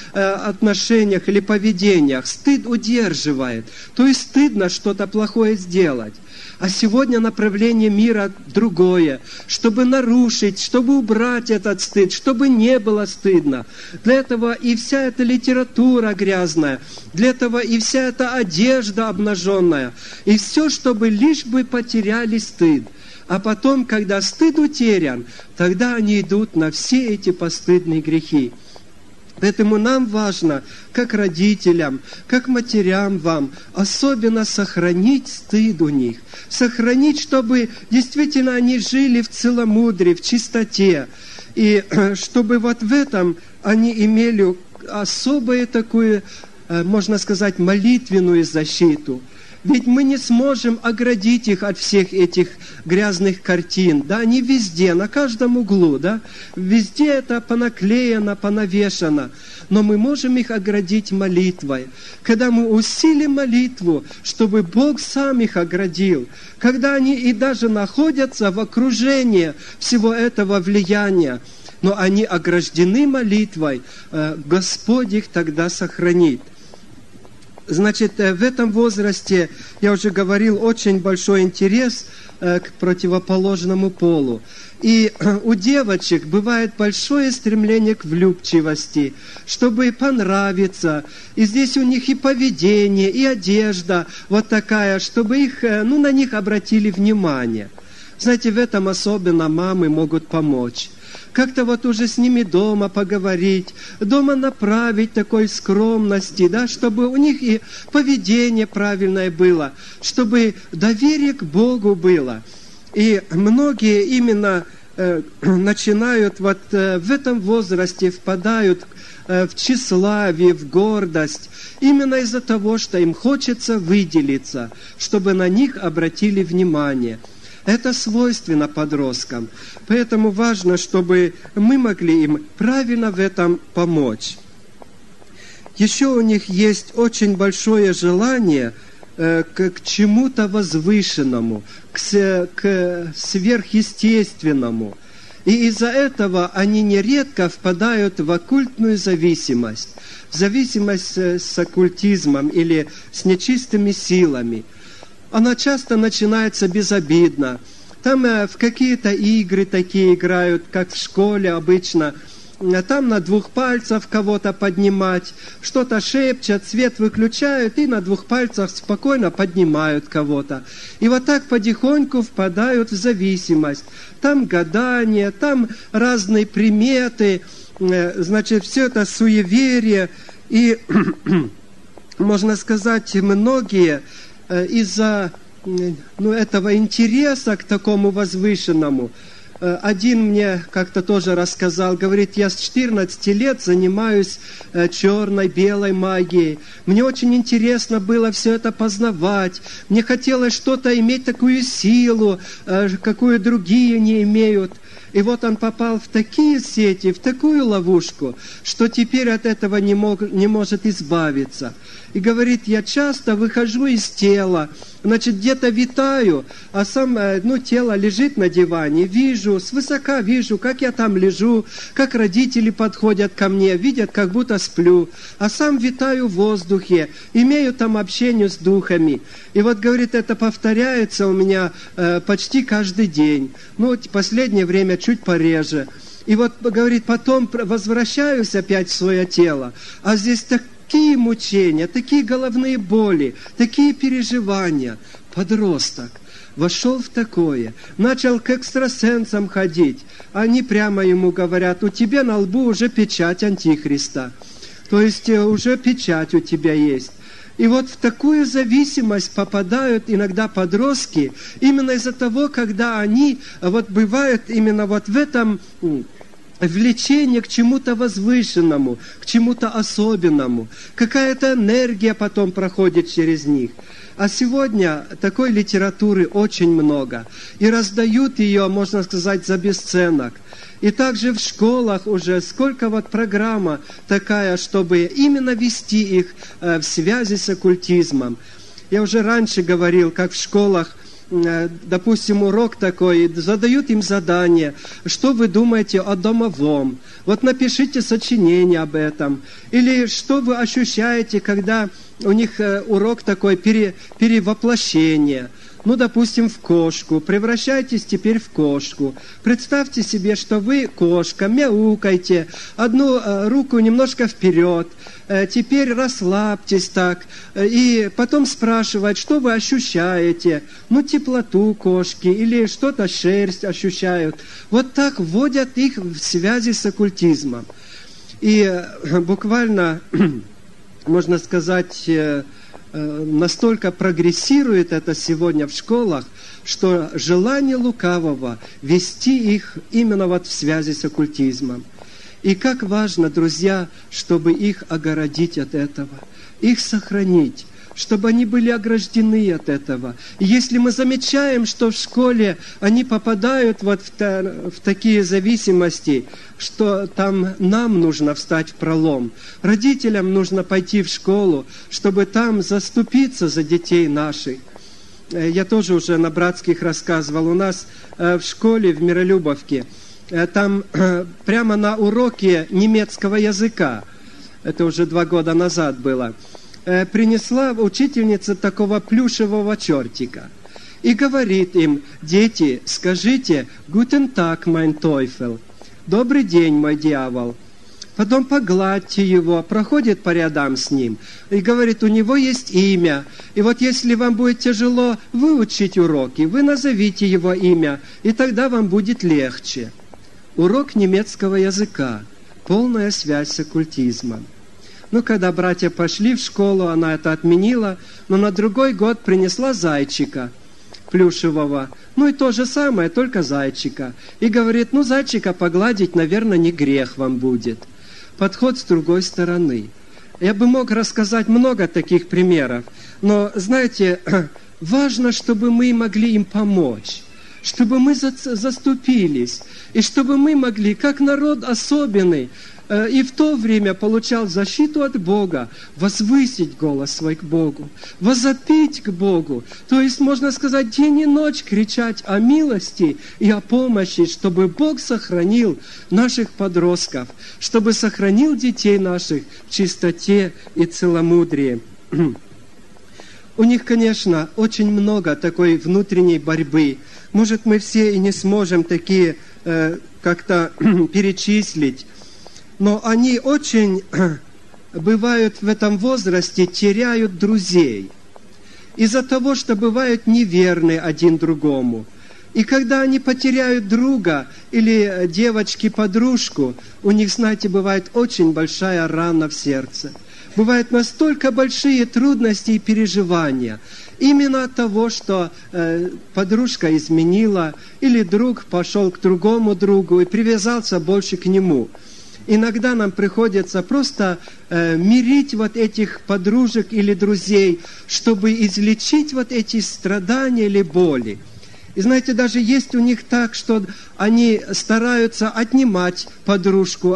отношениях или поведениях. Стыд удерживает, то есть стыдно что-то плохое сделать. А сегодня направление мира другое, чтобы нарушить, чтобы убрать этот стыд, чтобы не было стыдно. Для этого и вся эта литература грязная, для этого и вся эта одежда обнаженная, и все, чтобы лишь бы потеряли стыд. А потом, когда стыд утерян, тогда они идут на все эти постыдные грехи. Поэтому нам важно, как родителям, как матерям вам, особенно сохранить стыд у них. Сохранить, чтобы действительно они жили в целомудрии, в чистоте. И чтобы вот в этом они имели особую такую, можно сказать, молитвенную защиту. Ведь мы не сможем оградить их от всех этих грязных картин. Да, они везде, на каждом углу, да. Везде это понаклеено, понавешено. Но мы можем их оградить молитвой. Когда мы усилим молитву, чтобы Бог сам их оградил. Когда они и даже находятся в окружении всего этого влияния, но они ограждены молитвой, Господь их тогда сохранит. Значит, в этом возрасте, я уже говорил, очень большой интерес к противоположному полу. И у девочек бывает большое стремление к влюбчивости, чтобы понравиться. И здесь у них и поведение, и одежда вот такая, чтобы их, на них обратили внимание. Знаете, в этом особенно мамы могут помочь. Как-то вот уже с ними дома поговорить, дома направить такой скромности, да, чтобы у них и поведение правильное было, чтобы доверие к Богу было. И многие именно начинают вот в этом возрасте, впадают в тщеславие, в гордость, именно из-за того, что им хочется выделиться, чтобы на них обратили внимание. Это свойственно подросткам. Поэтому важно, чтобы мы могли им правильно в этом помочь. Еще у них есть очень большое желание к чему-то возвышенному, к сверхъестественному. И из-за этого они нередко впадают в оккультную зависимость, в зависимость с оккультизмом или с нечистыми силами. Она часто начинается безобидно. Там в какие-то игры такие играют, как в школе обычно. Там на 2 пальцах кого-то поднимать, что-то шепчут, свет выключают и на 2 пальцах спокойно поднимают кого-то. И вот так потихоньку впадают в зависимость. Там гадания, там разные приметы, значит, все это суеверие. И, можно сказать, многие из-за этого интереса к такому возвышенному. Один мне как-то тоже рассказал, говорит, я с 14 лет занимаюсь черной, белой магией. Мне очень интересно было все это познавать. Мне хотелось что-то иметь, такую силу, какую другие не имеют. И вот он попал в такие сети, в такую ловушку, что теперь от этого не может избавиться. И говорит, я часто выхожу из тела, значит, где-то витаю, а сам, тело лежит на диване, вижу, свысока вижу, как я там лежу, как родители подходят ко мне, видят, как будто сплю, а сам витаю в воздухе, имею там общение с духами. И вот, говорит, это повторяется у меня почти каждый день. Последнее время чуть пореже. И вот, говорит, потом возвращаюсь опять в свое тело, а здесь такие мучения, такие головные боли, такие переживания. Подросток вошел в такое, начал к экстрасенсам ходить. Они прямо ему говорят, у тебя на лбу уже печать Антихриста. То есть уже печать у тебя есть. И вот в такую зависимость попадают иногда подростки, именно из-за того, когда они бывают именно в этом влечение к чему-то возвышенному, к чему-то особенному. Какая-то энергия потом проходит через них. А сегодня такой литературы очень много. И раздают ее, можно сказать, за бесценок. И также в школах уже сколько программа такая, чтобы именно вести их в связи с оккультизмом. Я уже раньше говорил, как в школах, допустим, урок такой, задают им задание, что вы думаете о домовом. Вот напишите сочинение об этом. Или что вы ощущаете, когда у них урок такой перевоплощение. Допустим, в кошку. Превращайтесь теперь в кошку. Представьте себе, что вы кошка, мяукайте, одну руку немножко вперед. Теперь расслабьтесь так. И потом спрашивать, что вы ощущаете. Теплоту кошки или что-то шерсть ощущают. Вот так вводят их в связи с оккультизмом. И буквально, можно сказать, настолько прогрессирует это сегодня в школах, что желание лукавого вести их именно в связи с оккультизмом. И как важно, друзья, чтобы их огородить от этого, их сохранить, чтобы они были ограждены от этого. И если мы замечаем, что в школе они попадают в такие зависимости, что там нам нужно встать в пролом, родителям нужно пойти в школу, чтобы там заступиться за детей наших. Я тоже уже на братских рассказывал. У нас в школе в Миролюбовке, там прямо на уроке немецкого языка, это уже 2 года назад было, принесла учительница такого плюшевого чертика и говорит им: дети, скажите «Guten Tag, mein Teufel», «Добрый день, мой дьявол». Потом погладьте его, проходит по рядам с ним и говорит: у него есть имя. И вот если вам будет тяжело выучить уроки, вы назовите его имя, и тогда вам будет легче. Урок немецкого языка. Полная связь с оккультизмом. Когда братья пошли в школу, она это отменила, но на другой год принесла зайчика плюшевого. И то же самое, только зайчика. И говорит: зайчика погладить, наверное, не грех вам будет. Подход с другой стороны. Я бы мог рассказать много таких примеров, но, знаете, важно, чтобы мы могли им помочь. чтобы мы заступились, и чтобы мы могли, как народ особенный, и в то время получал защиту от Бога, возвысить голос свой к Богу, возопить к Богу. То есть, можно сказать, день и ночь кричать о милости и о помощи, чтобы Бог сохранил наших подростков, чтобы сохранил детей наших в чистоте и целомудрии. У них, конечно, очень много такой внутренней борьбы. Может, мы все и не сможем такие как-то перечислить, но они очень, бывают в этом возрасте, теряют друзей. Из-за того, что бывают неверны один другому. И когда они потеряют друга или девочки-подружку, у них, знаете, бывает очень большая рана в сердце. Бывают настолько большие трудности и переживания. Именно от того, что подружка изменила, или друг пошел к другому другу и привязался больше к нему. Иногда нам приходится просто мирить вот этих подружек или друзей, чтобы излечить вот эти страдания или боли. И знаете, даже есть у них так, что они стараются отнимать подружку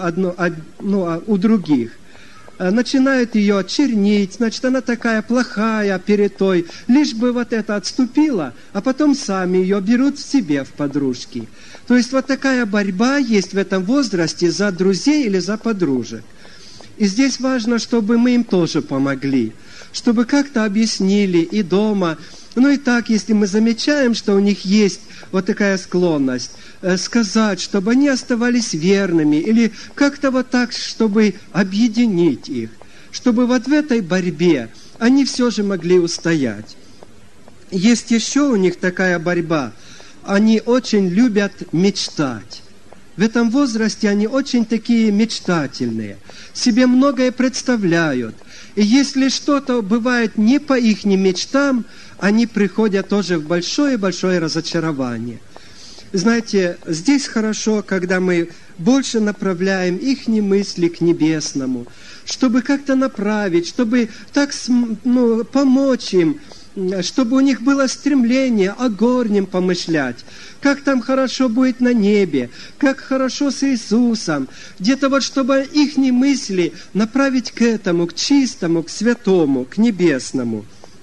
у других. Начинают ее чернить, значит, она такая плохая перед той, лишь бы вот это отступила, а потом сами ее берут в себе в подружки. То есть вот такая борьба есть в этом возрасте за друзей или за подружек. И здесь важно, чтобы мы им тоже помогли, чтобы как-то объяснили и дома. Ну и так, если мы замечаем, что у них есть вот такая склонность, сказать, чтобы они оставались верными, или как-то вот так, чтобы объединить их, чтобы вот в этой борьбе они все же могли устоять. Есть еще у них такая борьба. Они очень любят мечтать. В этом возрасте они очень такие мечтательные, себе многое представляют. И если что-то бывает не по их мечтам, они приходят тоже в большое-большое разочарование. Знаете, здесь хорошо, когда мы больше направляем их мысли к небесному, чтобы как-то направить, чтобы так помочь им, чтобы у них было стремление о горнем помышлять, как там хорошо будет на небе, как хорошо с Иисусом, где-то вот чтобы их мысли направить к этому, к чистому, к святому, к небесному.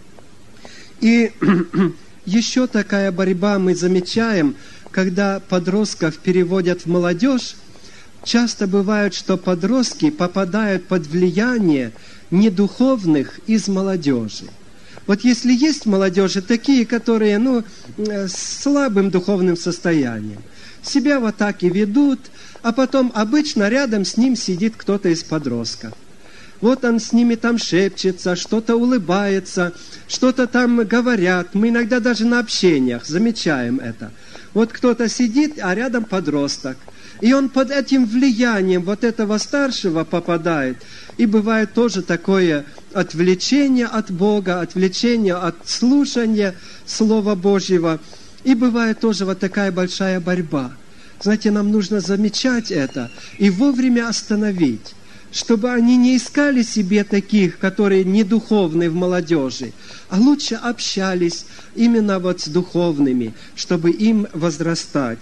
И еще такая борьба мы замечаем, когда подростков переводят в молодежь, часто бывает, что подростки попадают под влияние недуховных из молодежи. Вот если есть в молодежи такие, которые, с слабым духовным состоянием, себя вот так и ведут, а потом обычно рядом с ним сидит кто-то из подростков. Вот он с ними там шепчется, что-то улыбается, что-то там говорят. Мы иногда даже на общениях замечаем это. Вот кто-то сидит, а рядом подросток. И он под этим влиянием вот этого старшего попадает. И бывает тоже такое отвлечение от Бога, отвлечение от слушания Слова Божьего. И бывает тоже вот такая большая борьба. Знаете, нам нужно замечать это и вовремя остановить, чтобы они не искали себе таких, которые не духовные в молодежи, а лучше общались именно вот с духовными, чтобы им возрастать.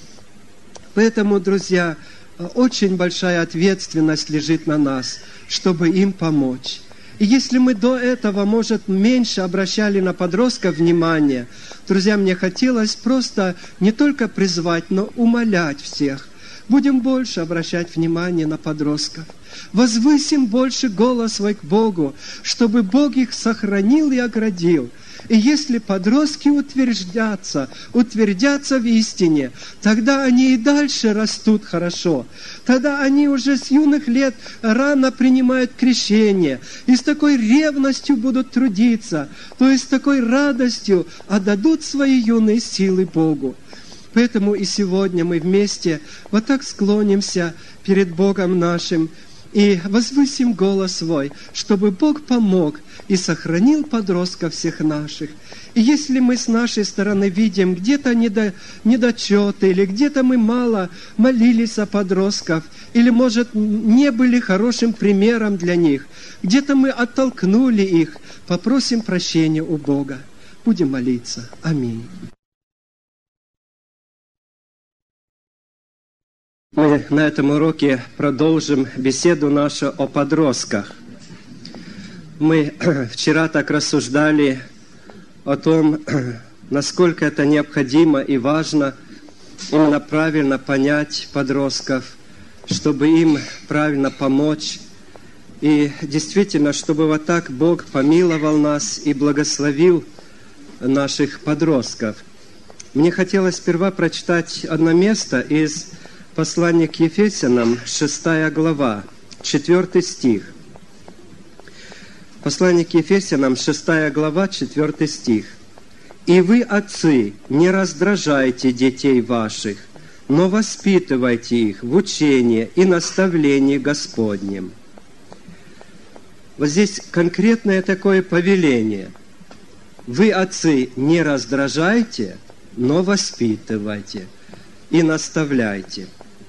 Поэтому, друзья, очень большая ответственность лежит на нас, чтобы им помочь. И если мы до этого, может, меньше обращали на подростков внимание, друзья, мне хотелось просто не только призвать, но умолять всех. Будем больше обращать внимание на подростков. Возвысим больше голос свой к Богу, чтобы Бог их сохранил и оградил. И если подростки утвердятся в истине, тогда они и дальше растут хорошо. Тогда они уже с юных лет рано принимают крещение и с такой ревностью будут трудиться, то есть с такой радостью отдадут свои юные силы Богу. Поэтому и сегодня мы вместе вот так склонимся перед Богом нашим и возвысим голос свой, чтобы Бог помог и сохранил подростков всех наших. И если мы с нашей стороны видим где-то недочеты, или где-то мы мало молились о подростках, или, может, не были хорошим примером для них, где-то мы оттолкнули их, попросим прощения у Бога. Будем молиться. Аминь. Мы на этом уроке продолжим беседу нашу о подростках. Мы вчера так рассуждали о том, насколько это необходимо и важно именно правильно понять подростков, чтобы им правильно помочь. И действительно, чтобы вот так Бог помиловал нас и благословил наших подростков. Мне хотелось сперва прочитать одно место из послания к Ефесянам, 6 глава, 4 стих. Послание к Ефесянам, 6 глава, 4 стих. «И вы, отцы, не раздражайте детей ваших, но воспитывайте их в учении и наставлении Господнем». Вот здесь конкретное такое повеление. Вы, отцы, не раздражайте, но воспитывайте и наставляйте.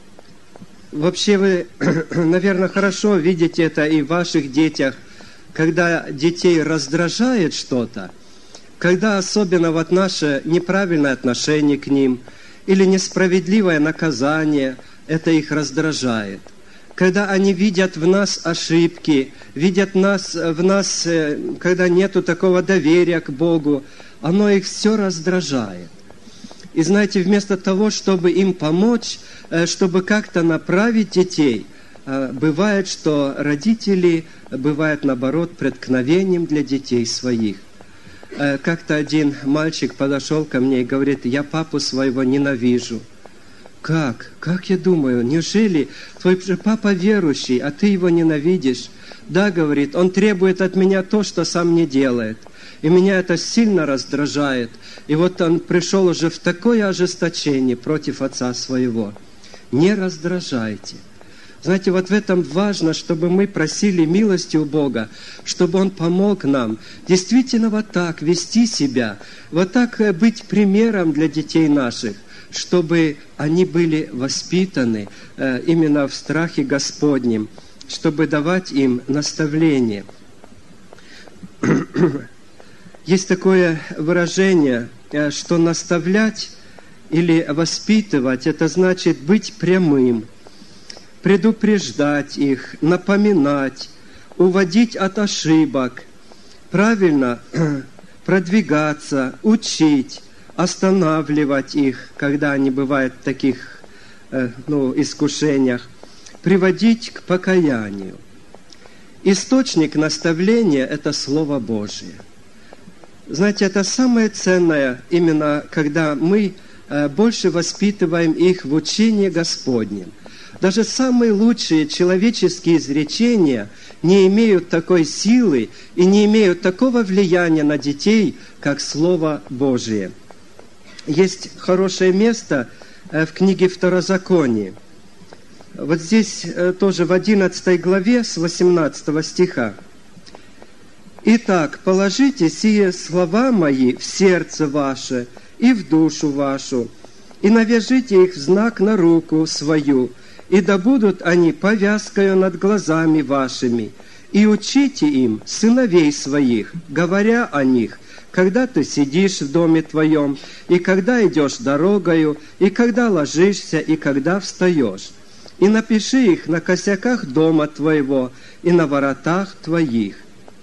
Вообще вы, наверное, хорошо видите это и в ваших детях, когда детей раздражает что-то, когда особенно вот наше неправильное отношение к ним или несправедливое наказание, это их раздражает. Когда они видят в нас ошибки, видят в нас, когда нету такого доверия к Богу, оно их все раздражает. И знаете, вместо того, чтобы им помочь, чтобы как-то направить детей, бывает, что родители бывают, наоборот, преткновением для детей своих. Как-то один мальчик подошел ко мне и говорит: «Я папу своего ненавижу». Как? Как я думаю, неужели твой папа верующий, а ты его ненавидишь? Да, говорит, он требует от меня то, что сам не делает. И меня это сильно раздражает. И вот он пришел уже в такое ожесточение против отца своего. Не раздражайте. Знаете, вот в этом важно, чтобы мы просили милости у Бога, чтобы Он помог нам действительно вот так вести себя, вот так быть примером для детей наших, чтобы они были воспитаны именно в страхе Господнем, чтобы давать им наставление. Есть такое выражение, что наставлять или воспитывать, это значит быть прямым, предупреждать их, напоминать, уводить от ошибок, правильно продвигаться, учить, останавливать их, когда они бывают в таких искушениях, приводить к покаянию. Источник наставления – это Слово Божие. Знаете, это самое ценное, именно когда мы больше воспитываем их в учении Господнем. Даже самые лучшие человеческие изречения не имеют такой силы и не имеют такого влияния на детей, как Слово Божие. Есть хорошее место в книге Второзакония. Вот здесь тоже в 11 главе с 18 стиха. «Итак, положите сие слова мои в сердце ваше и в душу вашу, и навяжите их в знак на руку свою, и да будут они повязкою над глазами вашими, и учите им сыновей своих, говоря о них, когда ты сидишь в доме твоем, и когда идешь дорогою, и когда ложишься, и когда встаешь. И напиши их на косяках дома твоего и на воротах твоих».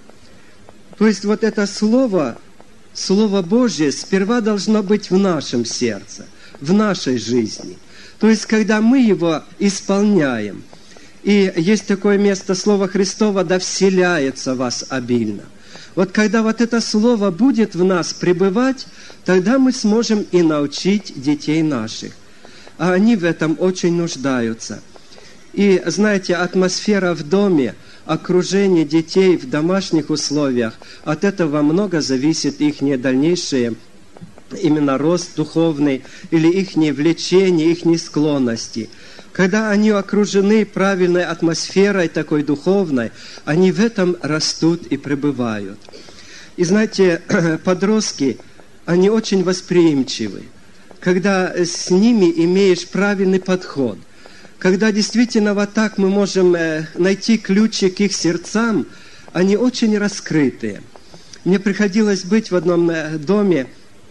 То есть вот это Слово Божье сперва должно быть в нашем сердце, в нашей жизни. То есть когда мы его исполняем. И есть такое место, Слово Христово: «Да вселяется в вас обильно». Вот когда вот это Слово будет в нас пребывать, тогда мы сможем и научить детей наших. А они в этом очень нуждаются. И, знаете, атмосфера в доме, окружение детей в домашних условиях, от этого много зависит их дальнейшее именно рост духовный или их влечение, их склонности. Когда они окружены правильной атмосферой такой духовной, они в этом растут и пребывают. И знаете, подростки, они очень восприимчивы. Когда с ними имеешь правильный подход, когда действительно вот так мы можем найти ключи к их сердцам, они очень раскрытые. Мне приходилось быть в одном доме,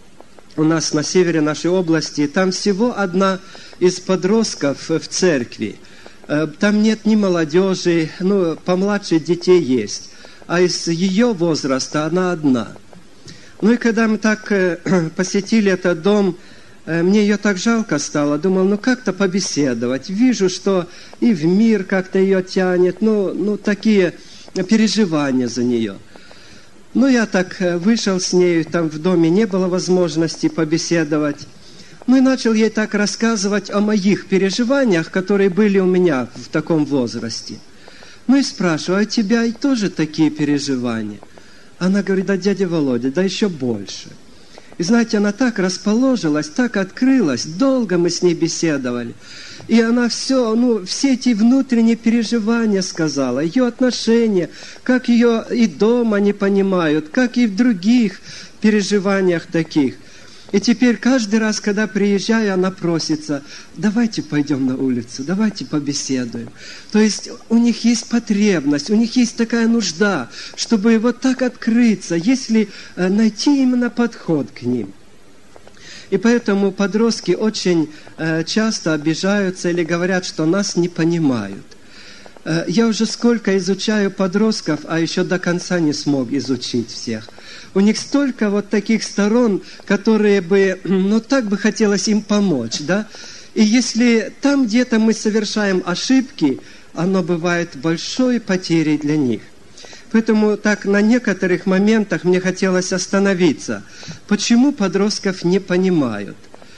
у нас на севере нашей области, там всего одна из подростков в церкви. Там нет ни молодежи, помладше детей есть. А из ее возраста она одна. И когда мы так посетили этот дом, мне ее так жалко стало. Думал, как-то побеседовать. Вижу, что и в мир как-то ее тянет. Такие переживания за нее. Я так вышел с ней, там в доме не было возможности побеседовать. И начал ей так рассказывать о моих переживаниях, которые были у меня в таком возрасте. И спрашиваю, а у тебя и тоже такие переживания? Она говорит, да, дядя Володя, да еще больше. И знаете, она так расположилась, так открылась, долго мы с ней беседовали. И она все эти внутренние переживания сказала, ее отношения, как ее и дома не понимают, как и в других переживаниях таких. И теперь каждый раз, когда приезжаю, она просится, давайте пойдем на улицу, давайте побеседуем. То есть у них есть потребность, у них есть такая нужда, чтобы вот так открыться, если найти именно подход к ним. И поэтому подростки очень часто обижаются или говорят, что нас не понимают. Я уже сколько изучаю подростков, а еще до конца не смог изучить всех. У них столько вот таких сторон, которые бы, так бы хотелось им помочь, да? И если там где-то мы совершаем ошибки, оно бывает большой потерей для них. Поэтому так на некоторых моментах мне хотелось остановиться. Почему подростков не понимают?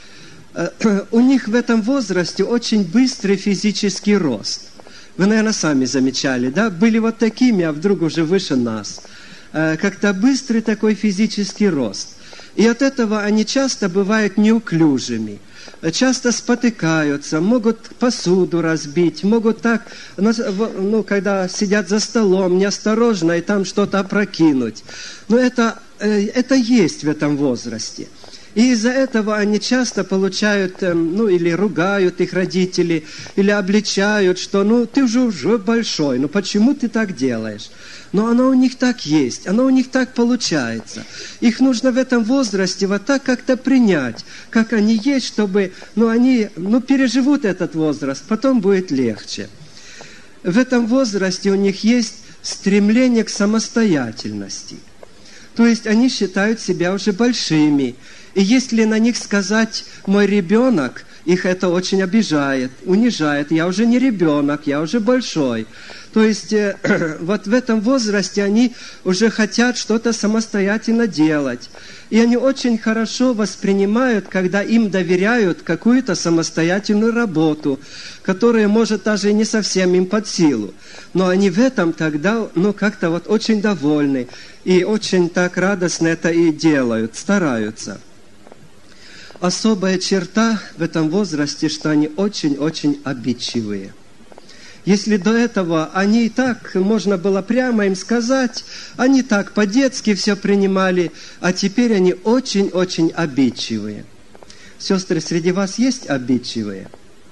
У них в этом возрасте очень быстрый физический рост. Вы, наверное, сами замечали, да? Были вот такими, а вдруг уже выше нас. Как-то быстрый такой физический рост. И от этого они часто бывают неуклюжими, часто спотыкаются, могут посуду разбить, могут так, когда сидят за столом, неосторожно и там что-то опрокинуть. Но это есть в этом возрасте. И из-за этого они часто получают, или ругают их родители, или обличают, что, ты уже большой, почему ты так делаешь? Но оно у них так есть, оно у них так получается. Их нужно в этом возрасте вот так как-то принять, как они есть, чтобы, они, переживут этот возраст, потом будет легче. В этом возрасте у них есть стремление к самостоятельности. То есть они считают себя уже большими. И если на них сказать «мой ребенок», их это очень обижает, унижает. Я уже не ребенок, я уже большой. То есть вот в этом возрасте они уже хотят что-то самостоятельно делать. И они очень хорошо воспринимают, когда им доверяют какую-то самостоятельную работу, которая, может, даже и не совсем им под силу. Но они в этом тогда, как-то вот очень довольны. И очень так радостно это и делают, стараются. Особая черта в этом возрасте, что они очень-очень обидчивые. Если до этого они и так, можно было прямо им сказать, они так по-детски все принимали, а теперь они очень-очень обидчивые. Сестры, среди вас есть обидчивые?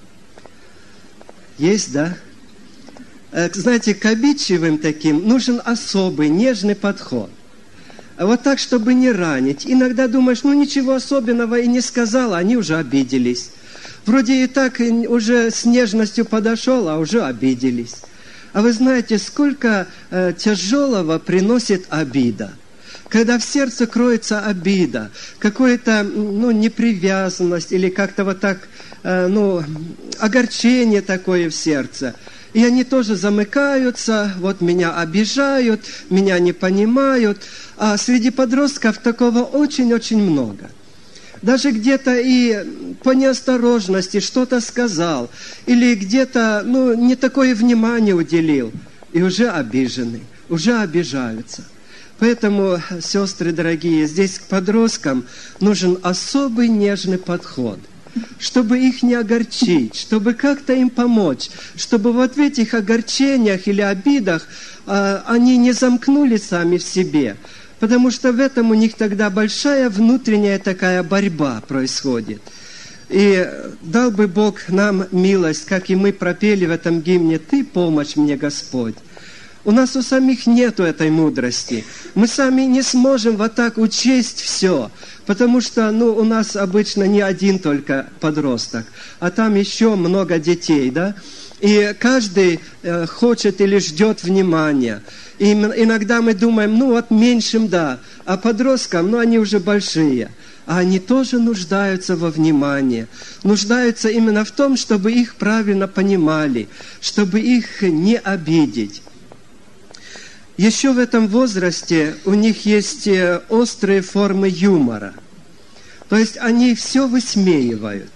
Есть, да? Знаете, к обидчивым таким нужен особый, нежный подход. Вот так, чтобы не ранить. Иногда думаешь, ничего особенного и не сказал, они уже обиделись. Вроде и так уже с нежностью подошел, а уже обиделись. А вы знаете, сколько тяжелого приносит обида. Когда в сердце кроется обида, какая-то непривязанность или как-то вот так, огорчение такое в сердце. И они тоже замыкаются, вот меня обижают, меня не понимают. А среди подростков такого очень-очень много. Даже где-то и по неосторожности что-то сказал, или где-то, не такое внимание уделил, и уже обижены, уже обижаются. Поэтому, сестры дорогие, здесь к подросткам нужен особый нежный подход, чтобы их не огорчить, чтобы как-то им помочь, чтобы вот в этих огорчениях или обидах они не замкнулись сами в себе, потому что в этом у них тогда большая внутренняя такая борьба происходит. И дал бы Бог нам милость, как и мы пропели в этом гимне «Ты помощь мне, Господь». У нас у самих нету этой мудрости. Мы сами не сможем вот так учесть все, Потому что, у нас обычно не один только подросток, а там еще много детей, да? И каждый хочет или ждет внимания. И иногда мы думаем, меньшим да, а подросткам, они уже большие. А они тоже нуждаются во внимании. Нуждаются именно в том, чтобы их правильно понимали, чтобы их не обидеть. Еще в этом возрасте у них есть острые формы юмора. То есть они все высмеивают.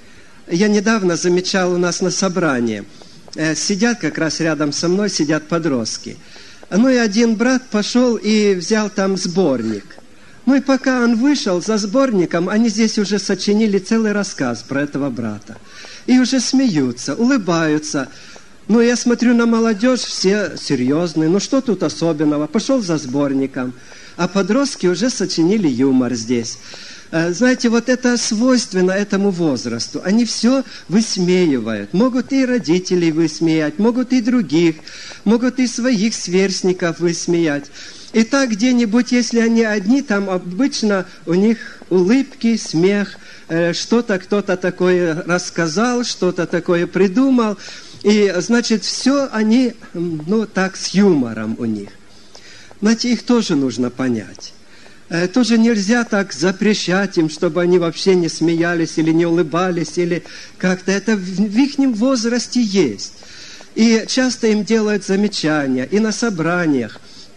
Я недавно замечал у нас на собрании. Сидят как раз рядом со мной, сидят подростки. И один брат пошел и взял там сборник. И пока он вышел за сборником, они здесь уже сочинили целый рассказ про этого брата. И уже смеются, улыбаются. Я смотрю на молодежь, все серьезные. Что тут особенного? Пошел за сборником. А подростки уже сочинили юмор здесь. Знаете, это свойственно этому возрасту. Они все высмеивают. Могут и родителей высмеять, могут и других, могут и своих сверстников высмеять. И так где-нибудь, если они одни, там обычно у них улыбки, смех, что-то кто-то такое рассказал, что-то такое придумал. И, значит, все они, так, с юмором у них. Знаете, их тоже нужно понять. Тоже нельзя так запрещать им, чтобы они вообще не смеялись или не улыбались, или как-то. Это в их возрасте есть. И часто им делают замечания, и на собраниях.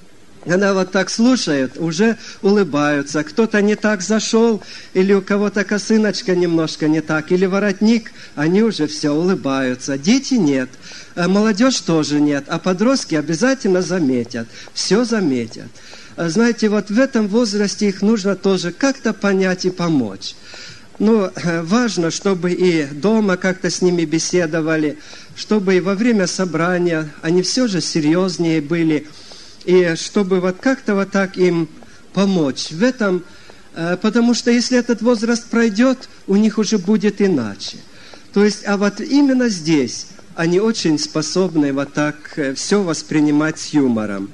Она так слушает, уже улыбаются. Кто-то не так зашел, или у кого-то косыночка немножко не так, или воротник, они уже все улыбаются. Дети нет, молодежь тоже нет, а подростки обязательно заметят, все заметят. Знаете, в этом возрасте их нужно тоже как-то понять и помочь. Важно, чтобы и дома как-то с ними беседовали, чтобы и во время собрания они все же серьезнее были, и чтобы как-то так им помочь в этом, потому что если этот возраст пройдет, у них уже будет иначе. То есть, именно здесь они очень способны так все воспринимать с юмором.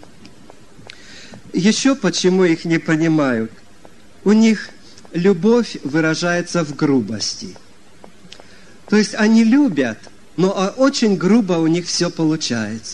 Еще почему их не понимают? У них любовь выражается в грубости. То есть они любят, но очень грубо у них все получается.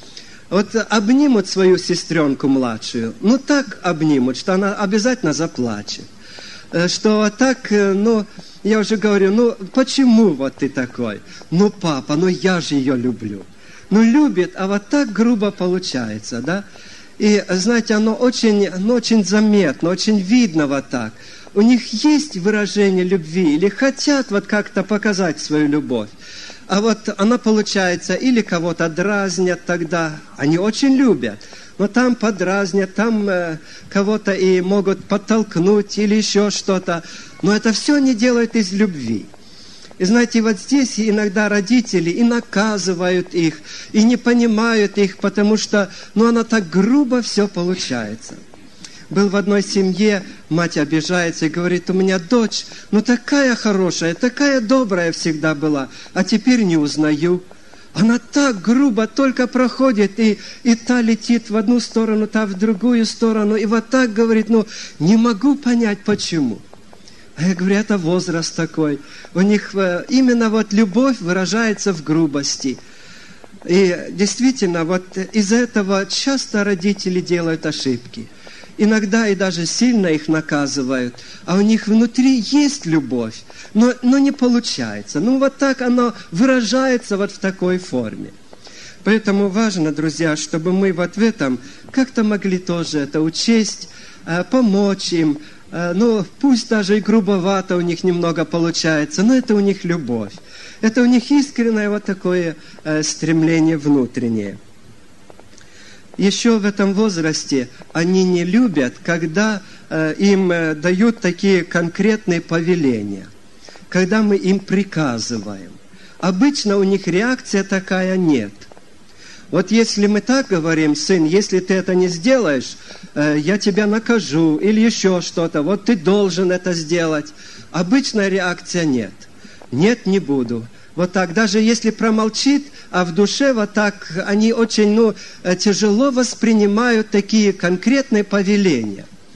Обнимут свою сестренку младшую, так обнимут, что она обязательно заплачет. Что так, я уже говорю, почему ты такой? Папа, я же ее люблю. Любит, а так грубо получается, да? И, знаете, оно очень заметно, очень видно так. У них есть выражение любви или хотят как-то показать свою любовь. А она получается, или кого-то дразнят тогда, они очень любят, но там подразнят, там кого-то и могут подтолкнуть или еще что-то. Но это все они делают из любви. И знаете, здесь иногда родители и наказывают их, и не понимают их, потому что, она так грубо все получается. Был в одной семье, мать обижается и говорит, у меня дочь, такая хорошая, такая добрая всегда была, а теперь не узнаю. Она так грубо только проходит, и та летит в одну сторону, та в другую сторону, и так говорит, не могу понять, почему. А я говорю, это возраст такой. У них именно любовь выражается в грубости. И действительно, из-за этого часто родители делают ошибки. Иногда и даже сильно их наказывают, а у них внутри есть любовь, но не получается. Так оно выражается в такой форме. Поэтому важно, друзья, чтобы мы в этом как-то могли тоже это учесть, помочь им. Пусть даже и грубовато у них немного получается, но это у них любовь. Это у них искреннее такое стремление внутреннее. Еще в этом возрасте они не любят, когда им дают такие конкретные повеления, когда мы им приказываем. Обычно у них реакция такая нет. Если мы так говорим, сын, если ты это не сделаешь, я тебя накажу или еще что-то, ты должен это сделать. Обычная реакция нет. Нет, не буду. Так, даже если промолчит, а в душе так они очень тяжело воспринимают такие конкретные повеления.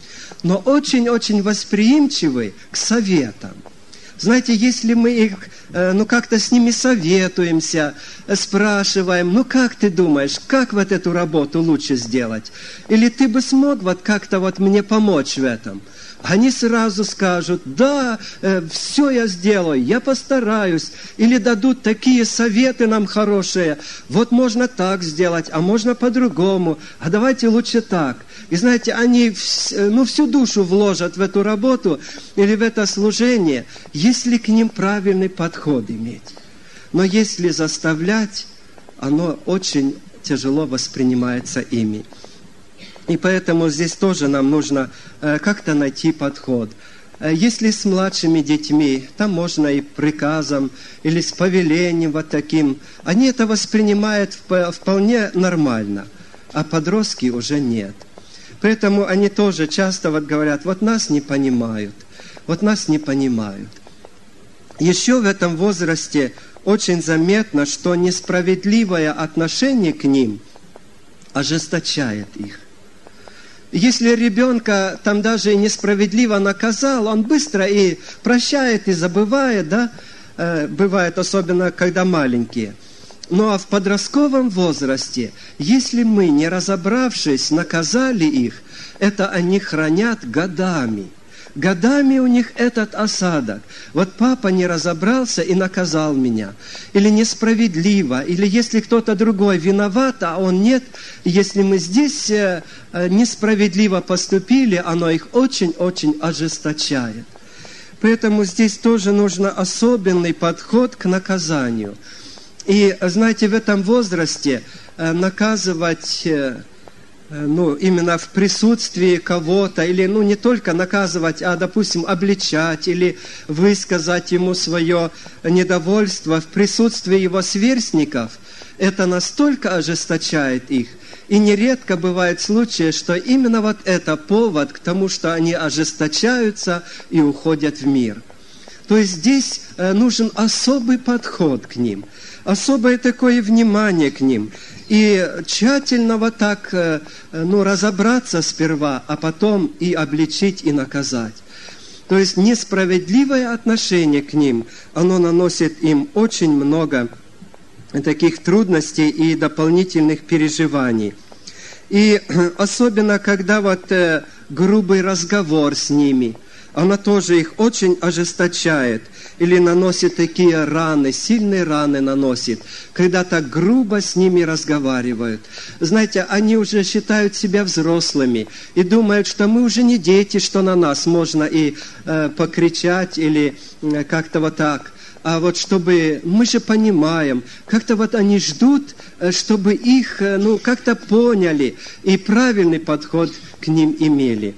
но очень-очень восприимчивы к советам. Знаете, если мы их, как-то с ними советуемся, спрашиваем, как ты думаешь, как вот эту работу лучше сделать? Или ты бы смог вот как-то вот мне помочь в этом? Они сразу скажут, да, все я сделаю, я постараюсь. Или дадут такие советы нам хорошие. Вот можно так сделать, а можно по-другому. А давайте лучше так. И знаете, они всю душу вложат в эту работу или в это служение, если к ним правильный подход иметь. Но если заставлять, оно очень тяжело воспринимается ими. И поэтому здесь тоже нам нужно как-то найти подход. Если с младшими детьми, там можно и приказом, или с повелением вот таким. Они это воспринимают вполне нормально, а подростки уже нет. Поэтому они тоже часто вот говорят, вот нас не понимают, вот нас не понимают. Еще в этом возрасте очень заметно, что несправедливое отношение к ним ожесточает их. Если ребенка там даже и несправедливо наказал, он быстро и прощает, и забывает, да? Бывает особенно, когда маленькие. Ну а в подростковом возрасте, если мы, не разобравшись, наказали их, это они хранят годами. Годами у них этот осадок. Вот папа не разобрался и наказал меня. Или несправедливо. Или если кто-то другой виноват, а он нет. Если мы здесь несправедливо поступили, оно их очень-очень ожесточает. Поэтому здесь тоже нужно особенный подход к наказанию. И, знаете, в этом возрасте наказывать... именно в присутствии кого-то, или, не только наказывать, а, допустим, обличать, или высказать ему свое недовольство в присутствии его сверстников, это настолько ожесточает их. И нередко бывают случаи, что именно вот это повод к тому, что они ожесточаются и уходят в мир. То есть здесь нужен особый подход к ним, особое такое внимание к ним. И тщательно вот так, разобраться сперва, а потом и обличить, и наказать. То есть несправедливое отношение к ним, оно наносит им очень много таких трудностей и дополнительных переживаний. И особенно, когда вот грубый разговор с ними, она тоже их очень ожесточает или наносит такие раны, сильные раны наносит, когда так грубо с ними разговаривают. Знаете, они уже считают себя взрослыми и думают, что мы уже не дети, что на нас можно и покричать или как-то вот так. А вот чтобы, мы же понимаем, как-то вот они ждут, чтобы их, как-то поняли и правильный подход к ним имели.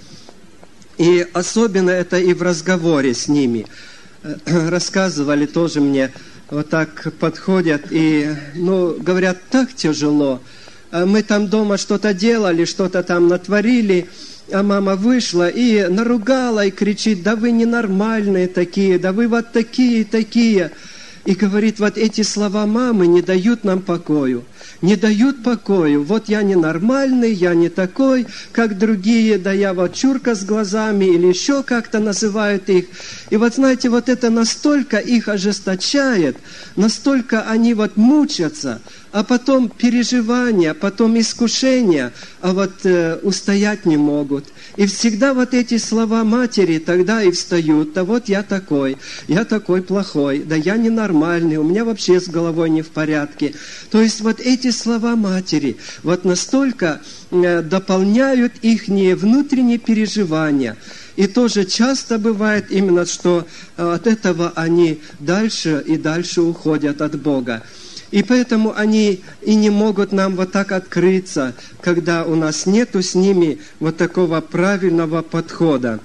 И особенно это и в разговоре с ними. Рассказывали тоже мне, вот так подходят и, говорят, так тяжело. Мы там дома что-то делали, что-то там натворили, а мама вышла и наругала, и кричит, да вы ненормальные такие, да вы вот такие и такие. И говорит, вот эти слова мамы не дают нам покою. Не дают покою. Вот я ненормальный, я не такой, как другие, да я вот чурка с глазами, или еще как-то называют их. И вот знаете, вот это настолько их ожесточает, настолько они вот мучатся, а потом переживания, потом искушения, а вот устоять не могут. И всегда вот эти слова матери тогда и встают, да вот я такой плохой, да я ненормальный, у меня вообще с головой не в порядке. То есть вот эти слова матери вот настолько дополняют их внутренние переживания. И тоже часто бывает именно, что от этого они дальше и дальше уходят от Бога. И поэтому они и не могут нам вот так открыться, когда у нас нету с ними вот такого правильного подхода.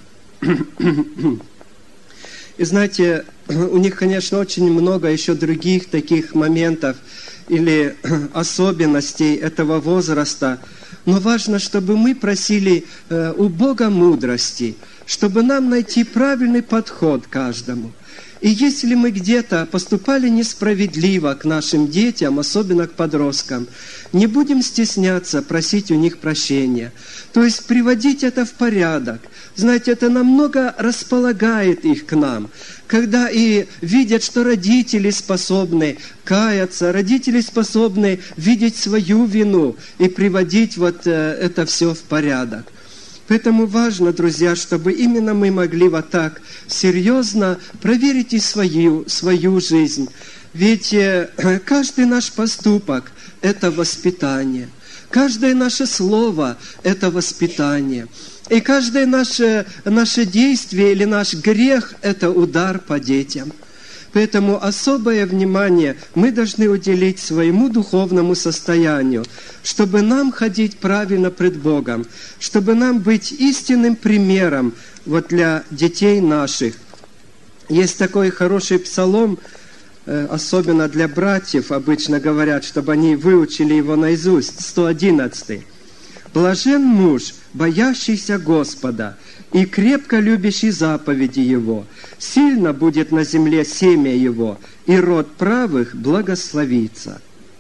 И знаете, у них, конечно, очень много еще других таких моментов или особенностей этого возраста. Но важно, чтобы мы просили у Бога мудрости, чтобы нам найти правильный подход каждому. И если мы где-то поступали несправедливо к нашим детям, особенно к подросткам, не будем стесняться просить у них прощения. То есть приводить это в порядок. Знаете, это намного располагает их к нам. Когда и видят, что родители способны каяться, родители способны видеть свою вину и приводить вот это все в порядок. Поэтому важно, друзья, чтобы именно мы могли вот так серьезно проверить и свою жизнь. Ведь каждый наш поступок – это воспитание. Каждое наше слово – это воспитание. И каждое наше действие или наш грех – это удар по детям. Поэтому особое внимание мы должны уделить своему духовному состоянию, чтобы нам ходить правильно пред Богом, чтобы нам быть истинным примером вот для детей наших. Есть такой хороший псалом, особенно для братьев обычно говорят, чтобы они выучили его наизусть, 111. «Блажен муж, боящийся Господа, и крепко любящий заповеди Его. Сильно будет на земле семя Его, и род правых благословится».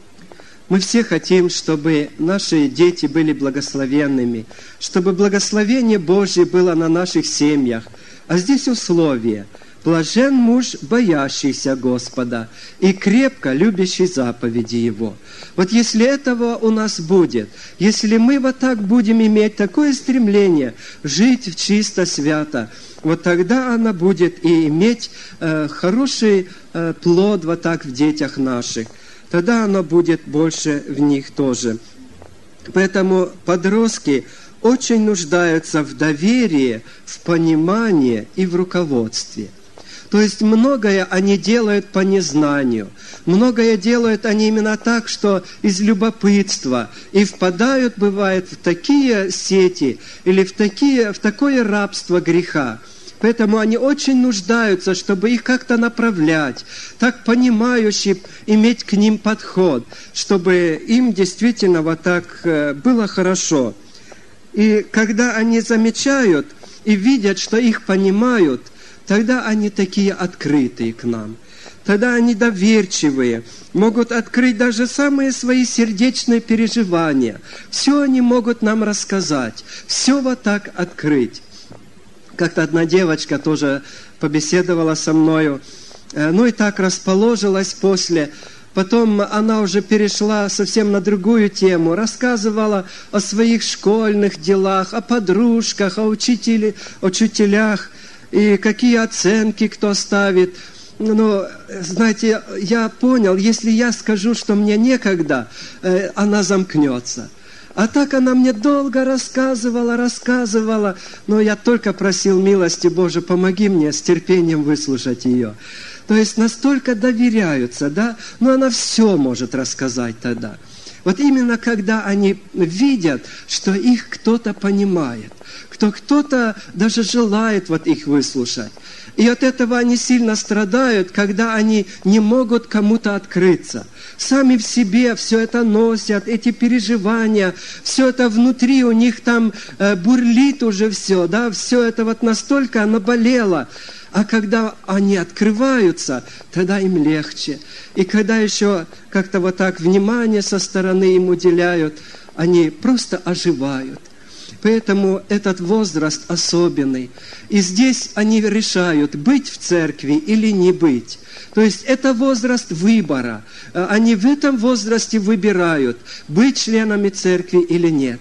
Мы все хотим, чтобы наши дети были благословенными, чтобы благословение Божье было на наших семьях. А здесь условие – «Блажен муж, боящийся Господа, и крепко любящий заповеди Его». Вот если этого у нас будет, если мы вот так будем иметь такое стремление жить чисто, свято, вот тогда она будет и иметь хороший плод вот так в детях наших. Тогда оно будет больше в них тоже. Поэтому подростки очень нуждаются в доверии, в понимании и в руководстве. То есть многое они делают по незнанию, многое делают они именно так, что из любопытства, и впадают, бывает, в такие сети или в такое рабство греха. Поэтому они очень нуждаются, чтобы их как-то направлять, так понимающе иметь к ним подход, чтобы им действительно вот так было хорошо. И когда они замечают и видят, что их понимают, тогда они такие открытые к нам. Тогда они доверчивые, могут открыть даже самые свои сердечные переживания. Все они могут нам рассказать, все вот так открыть. Как-то одна девочка тоже побеседовала со мною, ну и так расположилась после. Потом она уже перешла совсем на другую тему, рассказывала о своих школьных делах, о подружках, о учителях, и какие оценки кто ставит. Но, знаете, я понял, если я скажу, что мне некогда, она замкнется. А так она мне долго рассказывала, но я только просил милости, Боже, помоги мне с терпением выслушать ее. То есть настолько доверяются, да, но она все может рассказать тогда. Вот именно когда они видят, что их кто-то понимает, кто-то даже желает вот их выслушать. И от этого они сильно страдают, когда они не могут кому-то открыться. Сами в себе все это носят, эти переживания, все это внутри у них там бурлит уже все, да, все это вот настолько наболело. А когда они открываются, тогда им легче. И когда еще как-то вот так внимание со стороны им уделяют, они просто оживают. Поэтому этот возраст особенный. И здесь они решают, быть в церкви или не быть. То есть это возраст выбора. Они в этом возрасте выбирают, быть членами церкви или нет.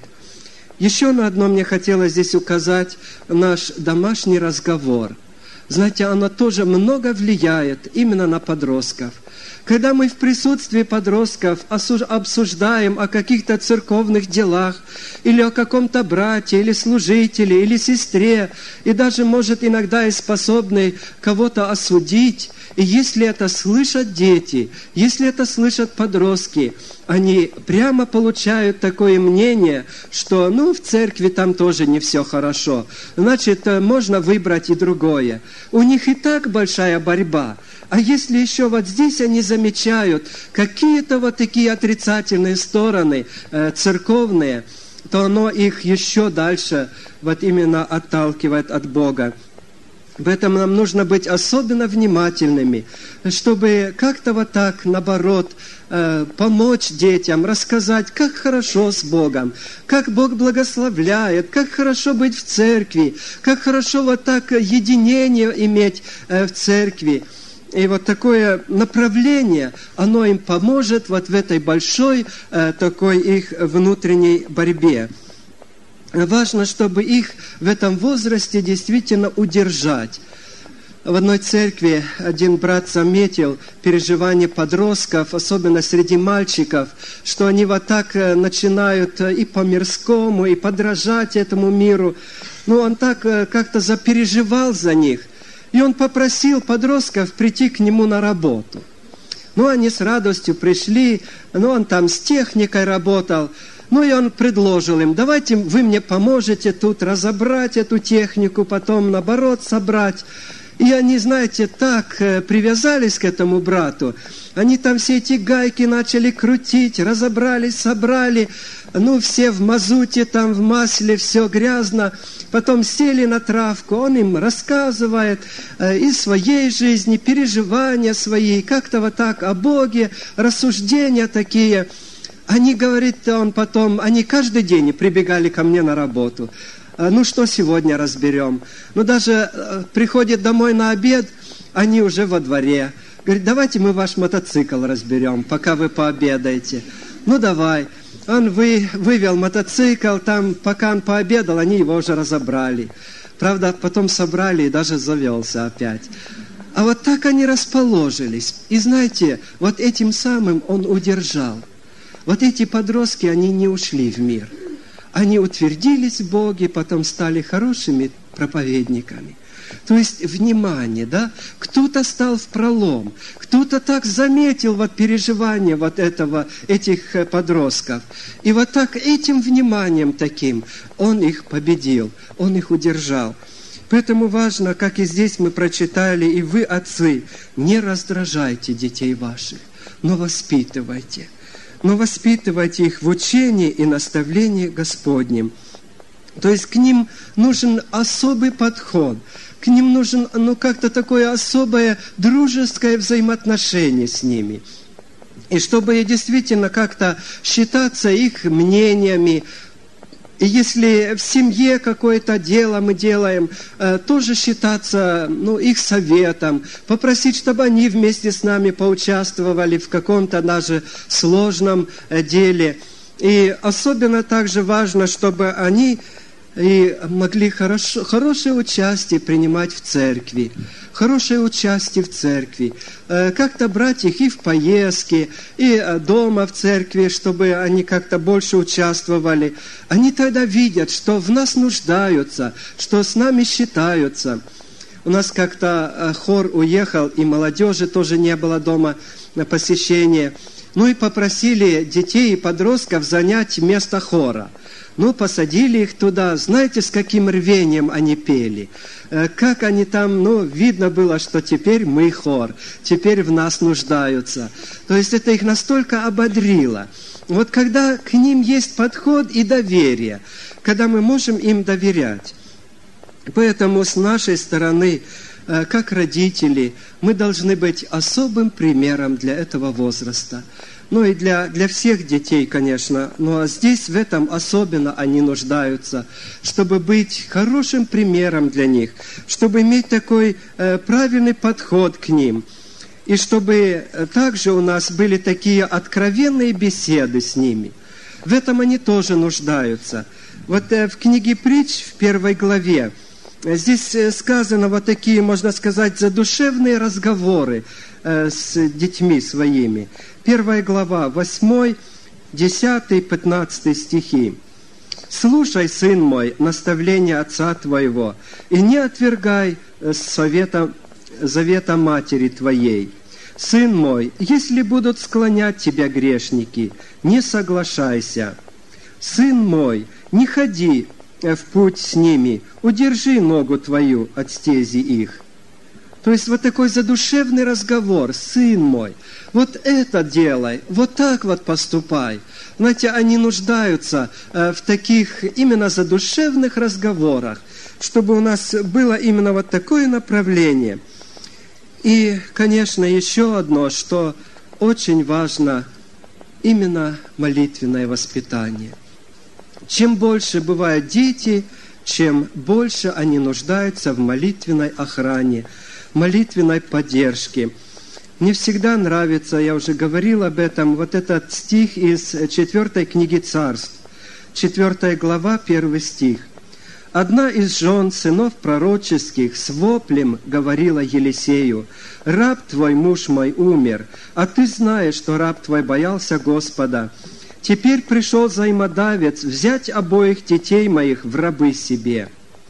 Еще на одно мне хотелось здесь указать наш домашний разговор. Знаете, оно тоже много влияет именно на подростков. Когда мы в присутствии подростков обсуждаем о каких-то церковных делах, или о каком-то брате, или служителе, или сестре, и даже, может, иногда и способны кого-то осудить, и если это слышат дети, если это слышат подростки, они прямо получают такое мнение, что, в церкви там тоже не все хорошо, значит, можно выбрать и другое. У них и так большая борьба. А если еще вот здесь они замечают какие-то вот такие отрицательные стороны церковные, то оно их еще дальше вот именно отталкивает от Бога. Поэтому нам нужно быть особенно внимательными, чтобы как-то вот так, наоборот, помочь детям, рассказать, как хорошо с Богом, как Бог благословляет, как хорошо быть в церкви, как хорошо вот так единение иметь в церкви. И вот такое направление, оно им поможет вот в этой большой такой их внутренней борьбе. Важно, чтобы их в этом возрасте действительно удержать. В одной церкви один брат заметил переживания подростков, особенно среди мальчиков, что они вот так начинают и по-мирскому, и подражать этому миру. Но он так как-то запереживал за них. И он попросил подростков прийти к нему на работу. Ну, они с радостью пришли, он там с техникой работал. Ну, и он предложил им: давайте вы мне поможете тут разобрать эту технику, потом, наоборот, собрать. И они, знаете, так привязались к этому брату. Они там все эти гайки начали крутить, разобрали, собрали. Все в мазуте, там в масле, все грязно. Потом сели на травку, он им рассказывает из своей жизни, переживания свои, как-то вот так о Боге, рассуждения такие. Они, говорит он потом, они каждый день прибегали ко мне на работу. Что сегодня разберем? Даже приходят домой на обед, они уже во дворе. Говорит: давайте мы ваш мотоцикл разберем, пока вы пообедаете. Давай. Он вывел мотоцикл, там, пока он пообедал, они его уже разобрали. Правда, потом собрали и даже завелся опять. А вот так они расположились. И знаете, вот этим самым он удержал. Вот эти подростки, они не ушли в мир. Они утвердились в Боге, потом стали хорошими проповедниками. То есть, внимание, да? Кто-то стал в пролом, кто-то так заметил вот переживания вот этих подростков. И вот так этим вниманием таким он их победил, он их удержал. Поэтому важно, как и здесь мы прочитали, и вы, отцы, не раздражайте детей ваших, но воспитывайте. Но воспитывайте их в учении и наставлении Господнем. То есть к ним нужен особый подход, к ним нужен как-то такое особое дружеское взаимоотношение с ними. И чтобы действительно как-то считаться их мнениями, и если в семье какое-то дело мы делаем, тоже считаться их советом, попросить, чтобы они вместе с нами поучаствовали в каком-то даже сложном деле. И особенно также важно, чтобы они и могли хорошее участие принимать в церкви, хорошее участие в церкви, как-то брать их и в поездки, и дома в церкви, чтобы они как-то больше участвовали. Они тогда видят, что в нас нуждаются, что с нами считаются. У нас как-то хор уехал, и молодежи тоже не было дома на посещение. И попросили детей и подростков занять место хора. Посадили их туда. Знаете, с каким рвением они пели? Как они там, видно было, что теперь мы хор, теперь в нас нуждаются. То есть это их настолько ободрило. Вот когда к ним есть подход и доверие, когда мы можем им доверять. Поэтому с нашей стороны, как родители, мы должны быть особым примером для этого возраста. И для всех детей, конечно, но здесь в этом особенно они нуждаются, чтобы быть хорошим примером для них, чтобы иметь такой правильный подход к ним, и чтобы также у нас были такие откровенные беседы с ними. В этом они тоже нуждаются. Вот в книге Притч, в 1 главе, здесь сказано вот такие, можно сказать, задушевные разговоры с детьми своими. 1 глава, 8, 10, 15 стихи. «Слушай, сын мой, наставление отца твоего, и не отвергай завета матери твоей. Сын мой, если будут склонять тебя грешники, не соглашайся. Сын мой, не ходи в путь с ними, удержи ногу твою от стези их». То есть вот такой задушевный разговор: сын мой, вот это делай, вот так вот поступай. Знаете, они нуждаются в таких именно задушевных разговорах, чтобы у нас было именно вот такое направление. И, конечно, еще одно, что очень важно, именно молитвенное воспитание. Чем больше бывают дети, чем больше они нуждаются в молитвенной охране, молитвенной поддержке. Мне всегда нравится, я уже говорил об этом, вот этот стих из 4 книги Царств, 4 глава, 1 стих. «Одна из жен сынов пророческих с воплем говорила Елисею: „Раб твой, муж мой, умер, а ты знаешь, что раб твой боялся Господа. Теперь пришел взаимодавец взять обоих детей моих в рабы себе“».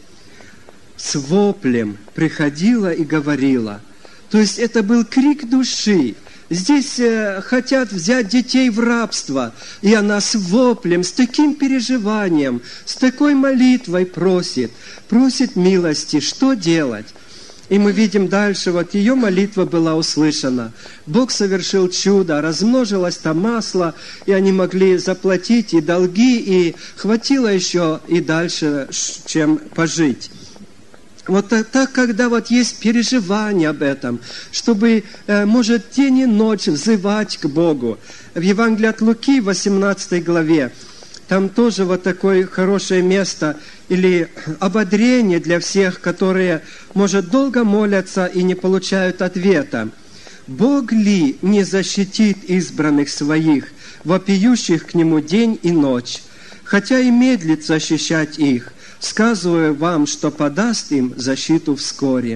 С воплем приходила и говорила. То есть это был крик души. Здесь хотят взять детей в рабство. И она с воплем, с таким переживанием, с такой молитвой просит милости, что делать. И мы видим дальше, вот ее молитва была услышана. Бог совершил чудо, размножилось там масло, и они могли заплатить и долги, и хватило еще и дальше, чем пожить. Вот так, когда вот есть переживание об этом, чтобы, может, день и ночь взывать к Богу. В Евангелии от Луки, 18 главе, там тоже вот такое хорошее место, или ободрение для всех, которые, может, долго молятся и не получают ответа. «Бог ли не защитит избранных своих, вопиющих к Нему день и ночь, хотя и медлит защищать их, сказываю вам, что подаст им защиту вскоре.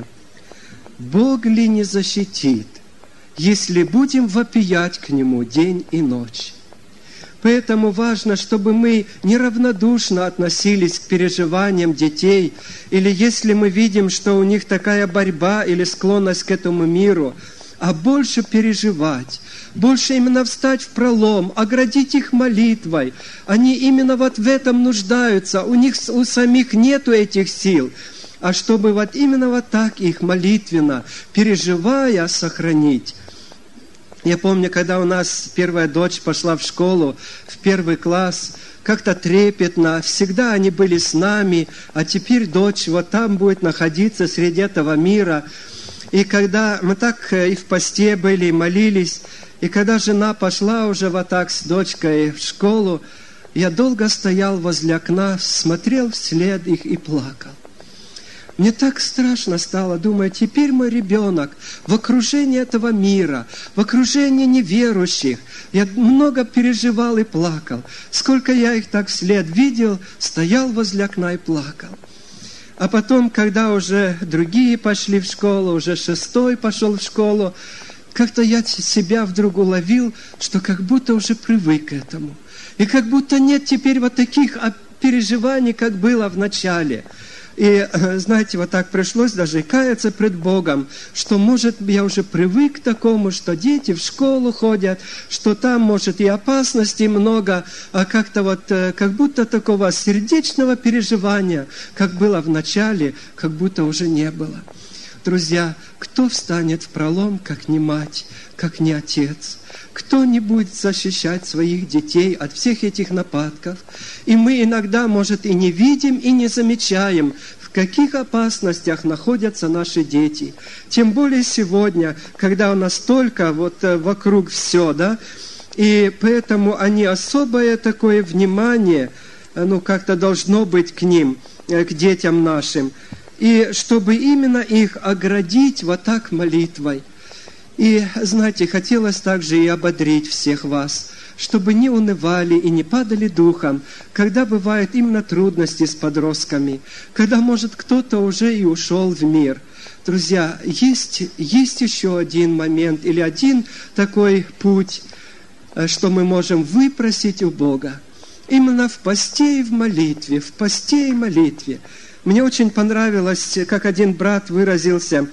Бог ли не защитит, если будем вопиять к Нему день и ночь?» Поэтому важно, чтобы мы неравнодушно относились к переживаниям детей, или если мы видим, что у них такая борьба или склонность к этому миру, а больше переживать, больше именно встать в пролом, оградить их молитвой. Они именно вот в этом нуждаются, у самих нету этих сил. А чтобы вот именно вот так их молитвенно, переживая, сохранить. Я помню, когда у нас первая дочь пошла в школу, в 1 класс, как-то трепетно, всегда они были с нами, а теперь дочь вот там будет находиться среди этого мира. И когда мы так и в посте были, молились, и когда жена пошла уже вот так с дочкой в школу, я долго стоял возле окна, смотрел вслед их и плакал. Мне так страшно стало, думаю, теперь мой ребенок в окружении этого мира, в окружении неверующих. Я много переживал и плакал. Сколько я их так вслед видел, стоял возле окна и плакал. А потом, когда уже другие пошли в школу, уже 6-й пошел в школу, как-то я себя вдруг уловил, что как будто уже привык к этому. И как будто нет теперь вот таких переживаний, как было в начале. И, знаете, вот так пришлось даже каяться пред Богом, что, может, я уже привык к такому, что дети в школу ходят, что там, может, и опасностей много, а как-то вот, как будто такого сердечного переживания, как было в начале, как будто уже не было. Друзья, кто встанет в пролом, как не мать, как не отец? Кто не будет защищать своих детей от всех этих нападков? И мы иногда, может, и не видим, и не замечаем, в каких опасностях находятся наши дети. Тем более сегодня, когда у нас только вот вокруг все, да? И поэтому они особое такое внимание, как-то должно быть к ним, к детям нашим. И чтобы именно их оградить вот так молитвой. И, знаете, хотелось также и ободрить всех вас, чтобы не унывали и не падали духом, когда бывают именно трудности с подростками, когда, может, кто-то уже и ушел в мир. Друзья, есть еще один момент или один такой путь, что мы можем выпросить у Бога. Именно в посте и в молитве, в посте и молитве. Мне очень понравилось, как один брат выразился.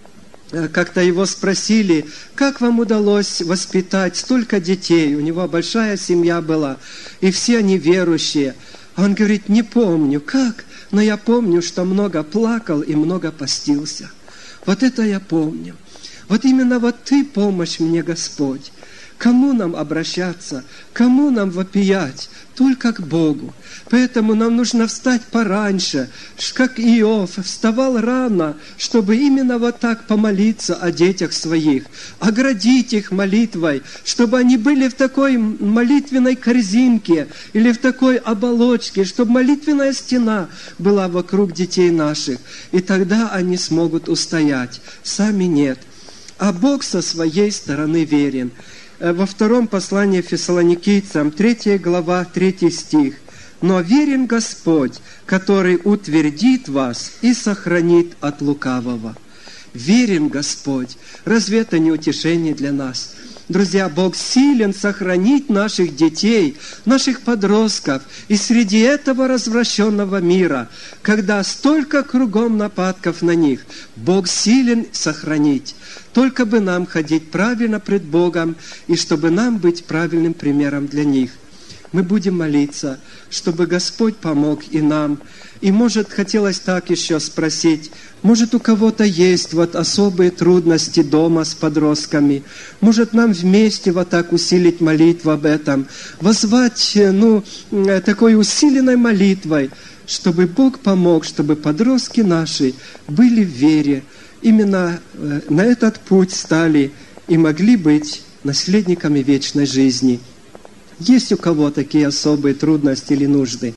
Как-то его спросили, как вам удалось воспитать столько детей? У него большая семья была, и все они верующие. А он говорит, не помню как, но я помню, что много плакал и много постился. Вот это я помню. Вот именно вот Ты помощь мне, Господь. Кому нам обращаться? Кому нам вопиять? Только к Богу. Поэтому нам нужно встать пораньше, как Иов вставал рано, чтобы именно вот так помолиться о детях своих, оградить их молитвой, чтобы они были в такой молитвенной корзинке или в такой оболочке, чтобы молитвенная стена была вокруг детей наших. И тогда они смогут устоять. Сами нет. А Бог со своей стороны верен. Во втором послании Фессалоникийцам, 3 глава, 3 стих. «Но верен Господь, который утвердит вас и сохранит от лукавого». Верен Господь. Разве это не утешение для нас? Друзья, Бог силен сохранить наших детей, наших подростков. И среди этого развращенного мира, когда столько кругом нападков на них, Бог силен сохранить. Только бы нам ходить правильно пред Богом, и чтобы нам быть правильным примером для них. Мы будем молиться, чтобы Господь помог и нам. И, может, хотелось так еще спросить, может, у кого-то есть вот особые трудности дома с подростками, может, нам вместе вот так усилить молитву об этом, воззвать, такой усиленной молитвой, чтобы Бог помог, чтобы подростки наши были в вере, именно на этот путь стали и могли быть наследниками вечной жизни. Есть у кого такие особые трудности или нужды?